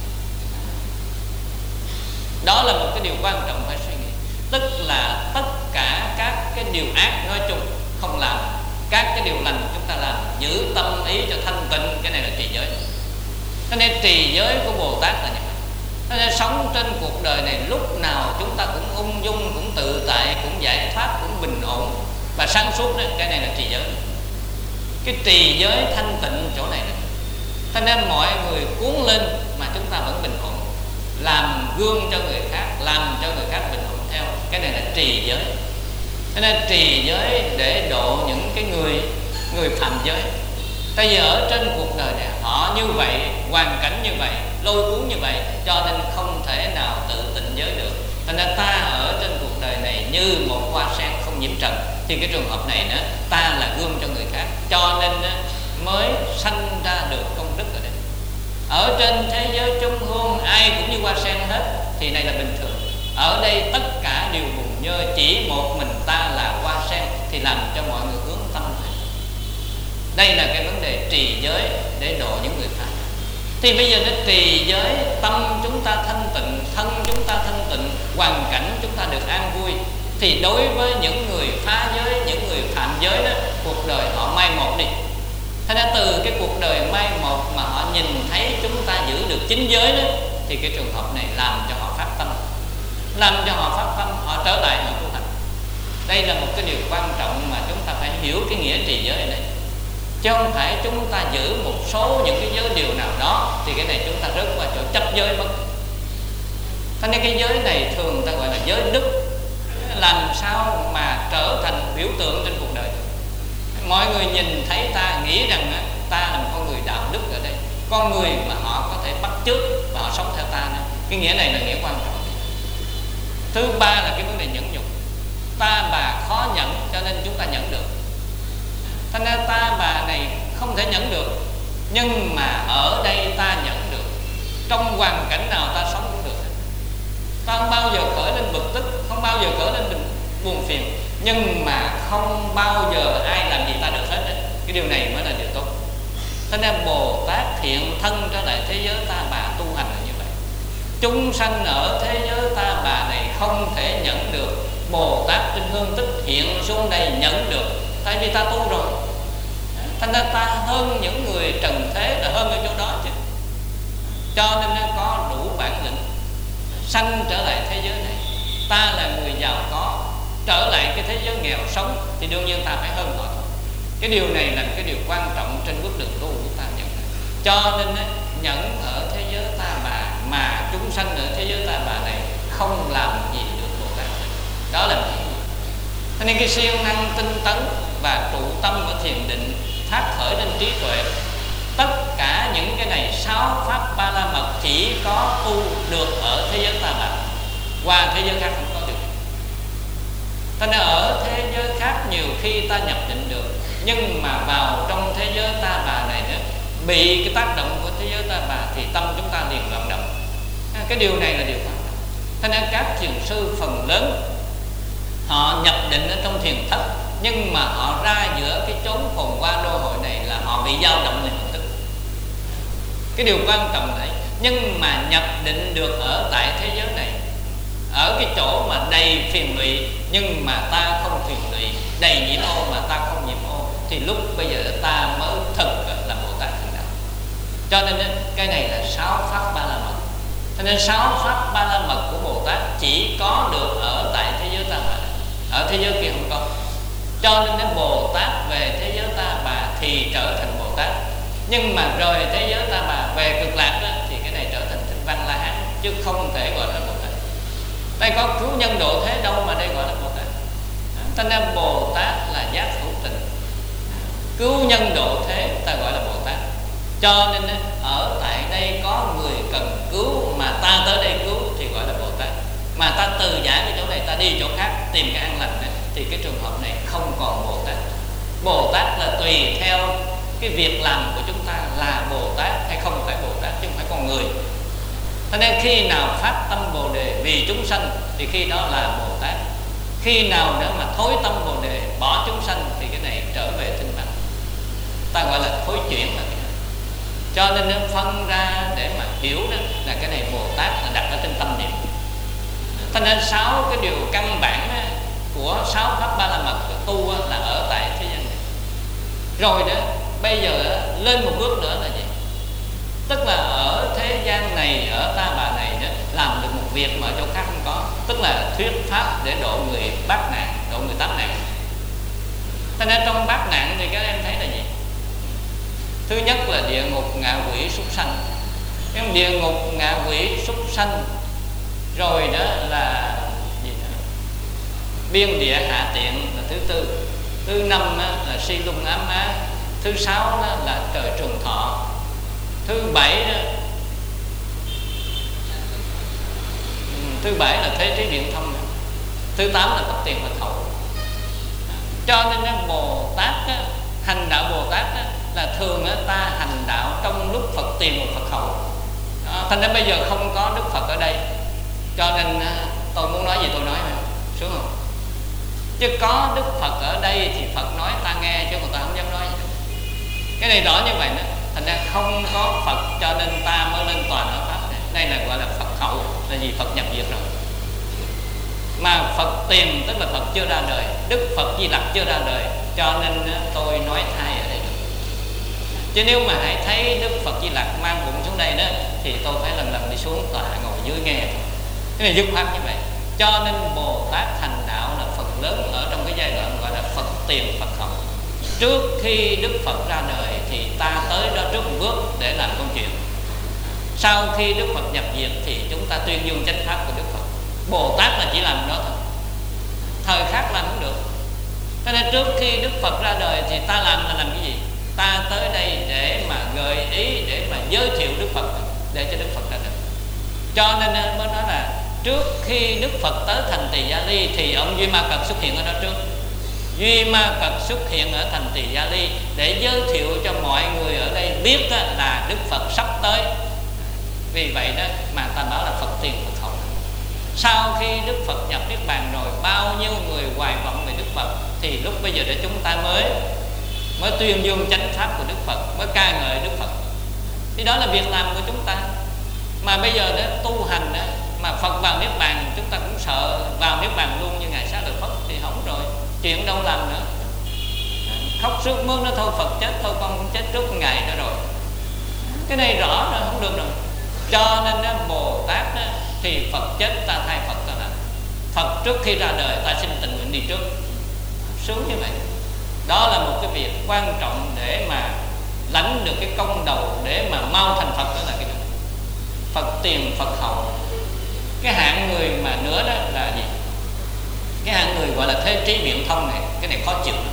đó là một cái điều quan trọng phải suy nghĩ. Tức là tất cả các cái điều ác nói chung không làm, các cái điều lành chúng ta làm, giữ tâm ý cho thanh tịnh. Cái này là trì giới. Cho nên trì giới của Bồ Tát là như vậy. Cho nên sống trên cuộc đời này lúc nào chúng ta cũng ung dung, cũng tự tại, cũng giải thoát, cũng bình ổn và sáng suốt đó. Cái này là trì giới. Cái trì giới thanh tịnh chỗ này đó. Cho nên mọi người cuốn lên mà chúng ta vẫn bình ổn, làm gương cho người khác, làm cho người khác bình ổn theo. Cái này là trì giới. Cho nên trì giới để độ những cái người người phạm giới. Tại vì ở trên cuộc đời này họ như vậy, hoàn cảnh như vậy, lôi cuốn như vậy, cho nên không thể nào tự tịnh giới được. Cho nên ta ở trên cuộc đời này như một hoa sen không nhiễm trần. Thì cái trường hợp này nữa, ta là gương cho người khác, cho nên mới sanh ra được công đức ở đây. Ở trên thế giới trung hương ai cũng như hoa sen hết, thì này là bình thường. Ở đây tất cả đều bùn nhơ, chỉ một mình ta là hoa sen, thì làm cho mọi người hướng tâm này. Đây là cái vấn đề trì giới để độ những người phàm. Thì bây giờ nó trì giới, tâm chúng ta thanh tịnh, thân chúng ta thanh tịnh, hoàn cảnh chúng ta được an vui. Thì đối với những người phá giới, những người phạm giới đó, cuộc đời họ mai một đi. Thế nên từ cái cuộc đời mai một mà họ nhìn thấy chúng ta giữ được chính giới đó, thì cái trường hợp này làm cho họ phát tâm, làm cho họ phát tâm, họ trở lại họ tu hành. Đây là một cái điều quan trọng mà chúng ta phải hiểu cái nghĩa trì giới này. chứ không phải chúng ta giữ một số những cái giới điều nào đó thì cái này chúng ta rớt vào chỗ chấp giới mất. Cho nên cái giới này thường ta gọi là giới đức, làm sao mà trở thành biểu tượng trên cuộc đời. Mọi người nhìn thấy ta nghĩ rằng ta là một con người đạo đức ở đây, con người mà họ có thể bắt chước và họ sống theo ta nữa. Cái nghĩa này là nghĩa quan trọng. Thứ ba là cái vấn đề nhẫn nhục. Ta bà khó nhẫn cho nên chúng ta nhẫn được. Thành ra ta bà này không thể nhẫn được, nhưng mà ở đây ta nhẫn được. Trong hoàn cảnh nào ta sống cũng được. Ta không bao giờ khởi lên bực tức, không bao giờ khởi lên buồn phiền, nhưng mà không bao giờ ai làm gì ta được hết. Cái điều này mới là điều tốt. Thế nên Bồ Tát hiện thân trở lại thế giới ta bà tu hành là như vậy. Chúng sanh ở thế giới ta bà này không thể nhận được, Bồ Tát trên hương tích hiện xuống đây nhận được, tại vì ta tu rồi. Thành ra ta hơn những người trần thế là hơn ở chỗ đó chứ. Cho nên nó có đủ bản lĩnh sanh trở lại thế giới này. Ta là người giàu có trở lại cái thế giới nghèo sống thì đương nhiên ta phải hơn họ. Cái điều này là cái điều quan trọng trên bước đường tu của ta nhận. Cho nên nhẫn ở thế giới ta bà, mà chúng sanh ở thế giới ta bà này không làm gì được Bồ Tát. Đó là thế nên cái siêng năng tinh tấn và trụ tâm ở thiền định, phát khởi lên trí tuệ, tất cả những cái này sáu pháp ba la mật chỉ có tu được ở thế giới ta bà, qua thế giới khác không có được. Cho nên ở thế giới khác nhiều khi ta nhập định được, nhưng mà vào trong thế giới ta bà này nữa, bị cái tác động của thế giới ta bà thì tâm chúng ta liền loạn động. Cái điều này là điều quan trọng. Cho nên các thiền sư phần lớn họ nhập định ở trong thiền thất, nhưng mà họ ra giữa cái chốn phồn hoa đô hội này là họ bị dao động về hình thức. Cái điều quan trọng đấy. Nhưng mà nhập định được ở tại thế giới này, ở cái chỗ mà đầy phiền lụy nhưng mà ta không phiền lụy, đầy nhiễm ô mà ta không nhiễm ô, thì lúc bây giờ ta mới thực là Bồ Tát thành đạo. Cho nên cái này là sáu pháp ba la mật. Cho nên sáu pháp ba la mật của Bồ Tát chỉ có được ở tại thế giới ta bà, ở thế giới kia không có. Cho nên đến Bồ Tát về thế giới ta bà thì trở thành Bồ Tát, nhưng mà rời thế giới ta bà về cực lạc đó, thì cái này trở thành Thích Văn La Hán, chứ không thể gọi là Bồ Tát. Đây có cứu nhân độ thế đâu mà đây gọi là Bồ Tát. Cho nên Bồ Tát là giác hữu tình, cứu nhân độ thế ta gọi là Bồ Tát. Cho nên ở tại đây có người cần cứu mà ta tới đây cứu thì gọi là Bồ Tát. Mà ta từ giải cái chỗ này ta đi chỗ khác tìm cái an lành này, thì cái trường hợp này không còn Bồ Tát. Bồ Tát là tùy theo cái việc làm của chúng ta là Bồ Tát hay không phải Bồ Tát, chứ không phải con người. Cho nên khi nào phát tâm Bồ Đề vì chúng sanh thì khi đó là Bồ Tát. Khi nào nữa mà thối tâm Bồ Đề bỏ chúng sanh thì cái này trở về tinh văn. Ta gọi là thối chuyển là cái này. Cho nên nó phân ra để mà hiểu đó là cái này Bồ Tát là đặt ở trên tâm niệm. Cho nên sáu cái điều căn bản của sáu pháp ba la mật tu là ở tại thế gian này. Rồi đó, bây giờ lên một bước nữa là gì? Tức là ở thế gian này, ở ta bà này đó, làm được một việc mà ở chỗ khác không có. Tức là thuyết pháp để độ người bát nạn, độ người tám nạn. Cho nên trong bát nạn thì các em thấy là gì? Thứ nhất là địa ngục, ngạ quỷ, súc sanh. Cái địa ngục, ngạ quỷ, súc sanh. Rồi đó là gì nữa? Biên địa hạ tiện là thứ tư. Thứ năm là si lung ám á. Thứ sáu là trời trường thọ. Thứ bảy đó, thứ bảy là thế trí điện thông. Thứ tám là tập tiền và thậu. Cho nên Bồ Tát á, hành đạo Bồ Tát á, là thường á, ta hành đạo trong lúc Phật tiền và Phật hậu. Đó, thành ra bây giờ không có Đức Phật ở đây, cho nên á, tôi muốn nói gì tôi nói mà, sướng không? Chứ có Đức Phật ở đây thì Phật nói ta nghe, chứ còn ta không dám nói gì. Cái này rõ như vậy đó. Thành ra không có Phật cho nên ta mới lên toàn ở Pháp này. Đây là gọi là Phật hậu, là gì? Phật nhập diệt rồi. Mà Phật tiền tức là Phật chưa ra đời, Đức Phật Di Lặc chưa ra đời, cho nên tôi nói thay ở đây. Chứ nếu mà hãy thấy Đức Phật Di Lặc mang bụng xuống đây đó, thì tôi phải lần lần đi xuống tòa ngồi dưới nghe. Cái này dứt khoát như vậy. Cho nên Bồ Tát thành đạo là phần lớn ở trong cái giai đoạn gọi là Phật tiền Phật hậu. trước khi Đức Phật ra đời thì ta tới đó trước một bước để làm công chuyện. Sau khi Đức Phật nhập diệt thì chúng ta tuyên dương chánh pháp của Đức Phật. Bồ Tát là chỉ làm đó thôi, thời khác làm không được. Cho nên trước khi Đức Phật ra đời thì ta làm là làm cái gì? Ta tới đây để mà gợi ý, để mà giới thiệu Đức Phật, để cho Đức Phật ra đời. Cho nên mới nói là trước khi Đức Phật tới thành Tỳ Gia Ly thì ông Duy Ma Cật xuất hiện ở đó trước. Duy Ma Cật xuất hiện ở thành Tỳ Gia Ly để giới thiệu cho mọi người ở đây biết là Đức Phật sắp tới. Vì vậy đó mà ta bảo là Phật tiền Phật hậu. Sau khi Đức Phật nhập Niết Bàn rồi, bao nhiêu người hoài vọng về Đức Phật, thì lúc bây giờ để chúng ta mới mới tuyên dương chánh pháp của Đức Phật, mới ca ngợi Đức Phật. Thì đó là việc làm của chúng ta. Mà bây giờ đó tu hành đó, mà Phật vào Niết Bàn chúng ta cũng sợ vào Niết Bàn luôn như Ngài Xá Lợi Phất thì hỏng rồi, chuyện đâu làm nữa. Khóc sướt mướt nó thôi Phật chết thôi, con cũng chết trước ngày đó rồi. Cái này rõ rồi, không được rồi. Cho nên đó, Bồ Tát đó, thì Phật chết ta thay Phật ta làm. Phật trước khi ra đời ta xin tình nguyện đi trước. Sướng như vậy. Đó là một cái việc quan trọng để mà lãnh được cái công đầu để mà mau thành Phật. Đó là cái đó. Phật tiền Phật hậu. Cái hạng người mà nữa đó là gì? Cái hạng người gọi là thế trí biện thông này, cái này khó chịu lắm.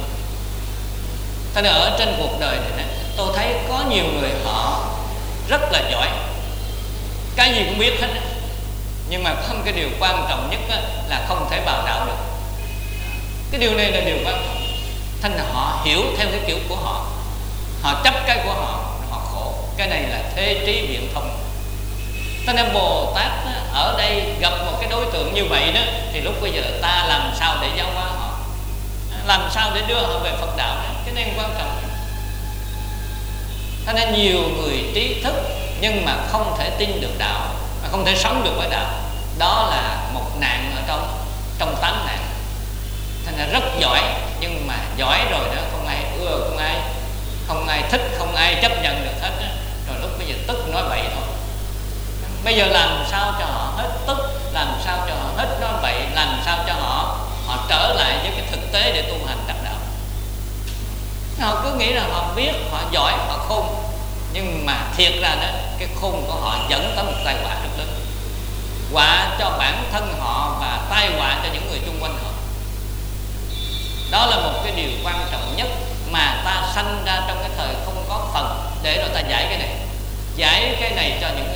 Cho nên ở trên cuộc đời này tôi thấy có nhiều người họ rất là giỏi, cái gì cũng biết hết, nhưng mà không, cái điều quan trọng nhất là không thể bào đạo được. Cái điều này là điều quan trọng. Thành họ hiểu theo cái kiểu của họ, họ chấp cái của họ, họ khổ. Cái này là thế trí biện thông. Cho nên Bồ Tát ở đây gặp một cái đối tượng như vậy đó, thì lúc bây giờ ta làm sao để giáo hóa họ, làm sao để đưa họ về Phật đạo đó. Cái này quan trọng. Cho nên nhiều người trí thức nhưng mà không thể tin được đạo, không thể sống được với đạo. Đó là một nạn ở trong trong tám nạn. Thành ra rất giỏi, nhưng mà giỏi rồi đó không ai ưa, không ai không ai thích, không ai chấp nhận được hết đó. Rồi lúc bây giờ tức nói bậy thôi. Bây giờ làm sao cho họ hết tức, làm sao cho họ hết nói bậy, làm sao cho họ họ trở lại với cái thực tế để tu hành đắc đạo. Họ cứ nghĩ là họ biết, họ giỏi, họ khôn, nhưng mà thiệt ra đó cái khôn của họ dẫn tới một tai họa rất lớn, họa cho bản thân họ và tai họa cho những người xung quanh họ. Đó là một cái điều quan trọng nhất mà ta sanh ra trong cái thời không có Phật để rồi ta giải cái này, giải cái này cho những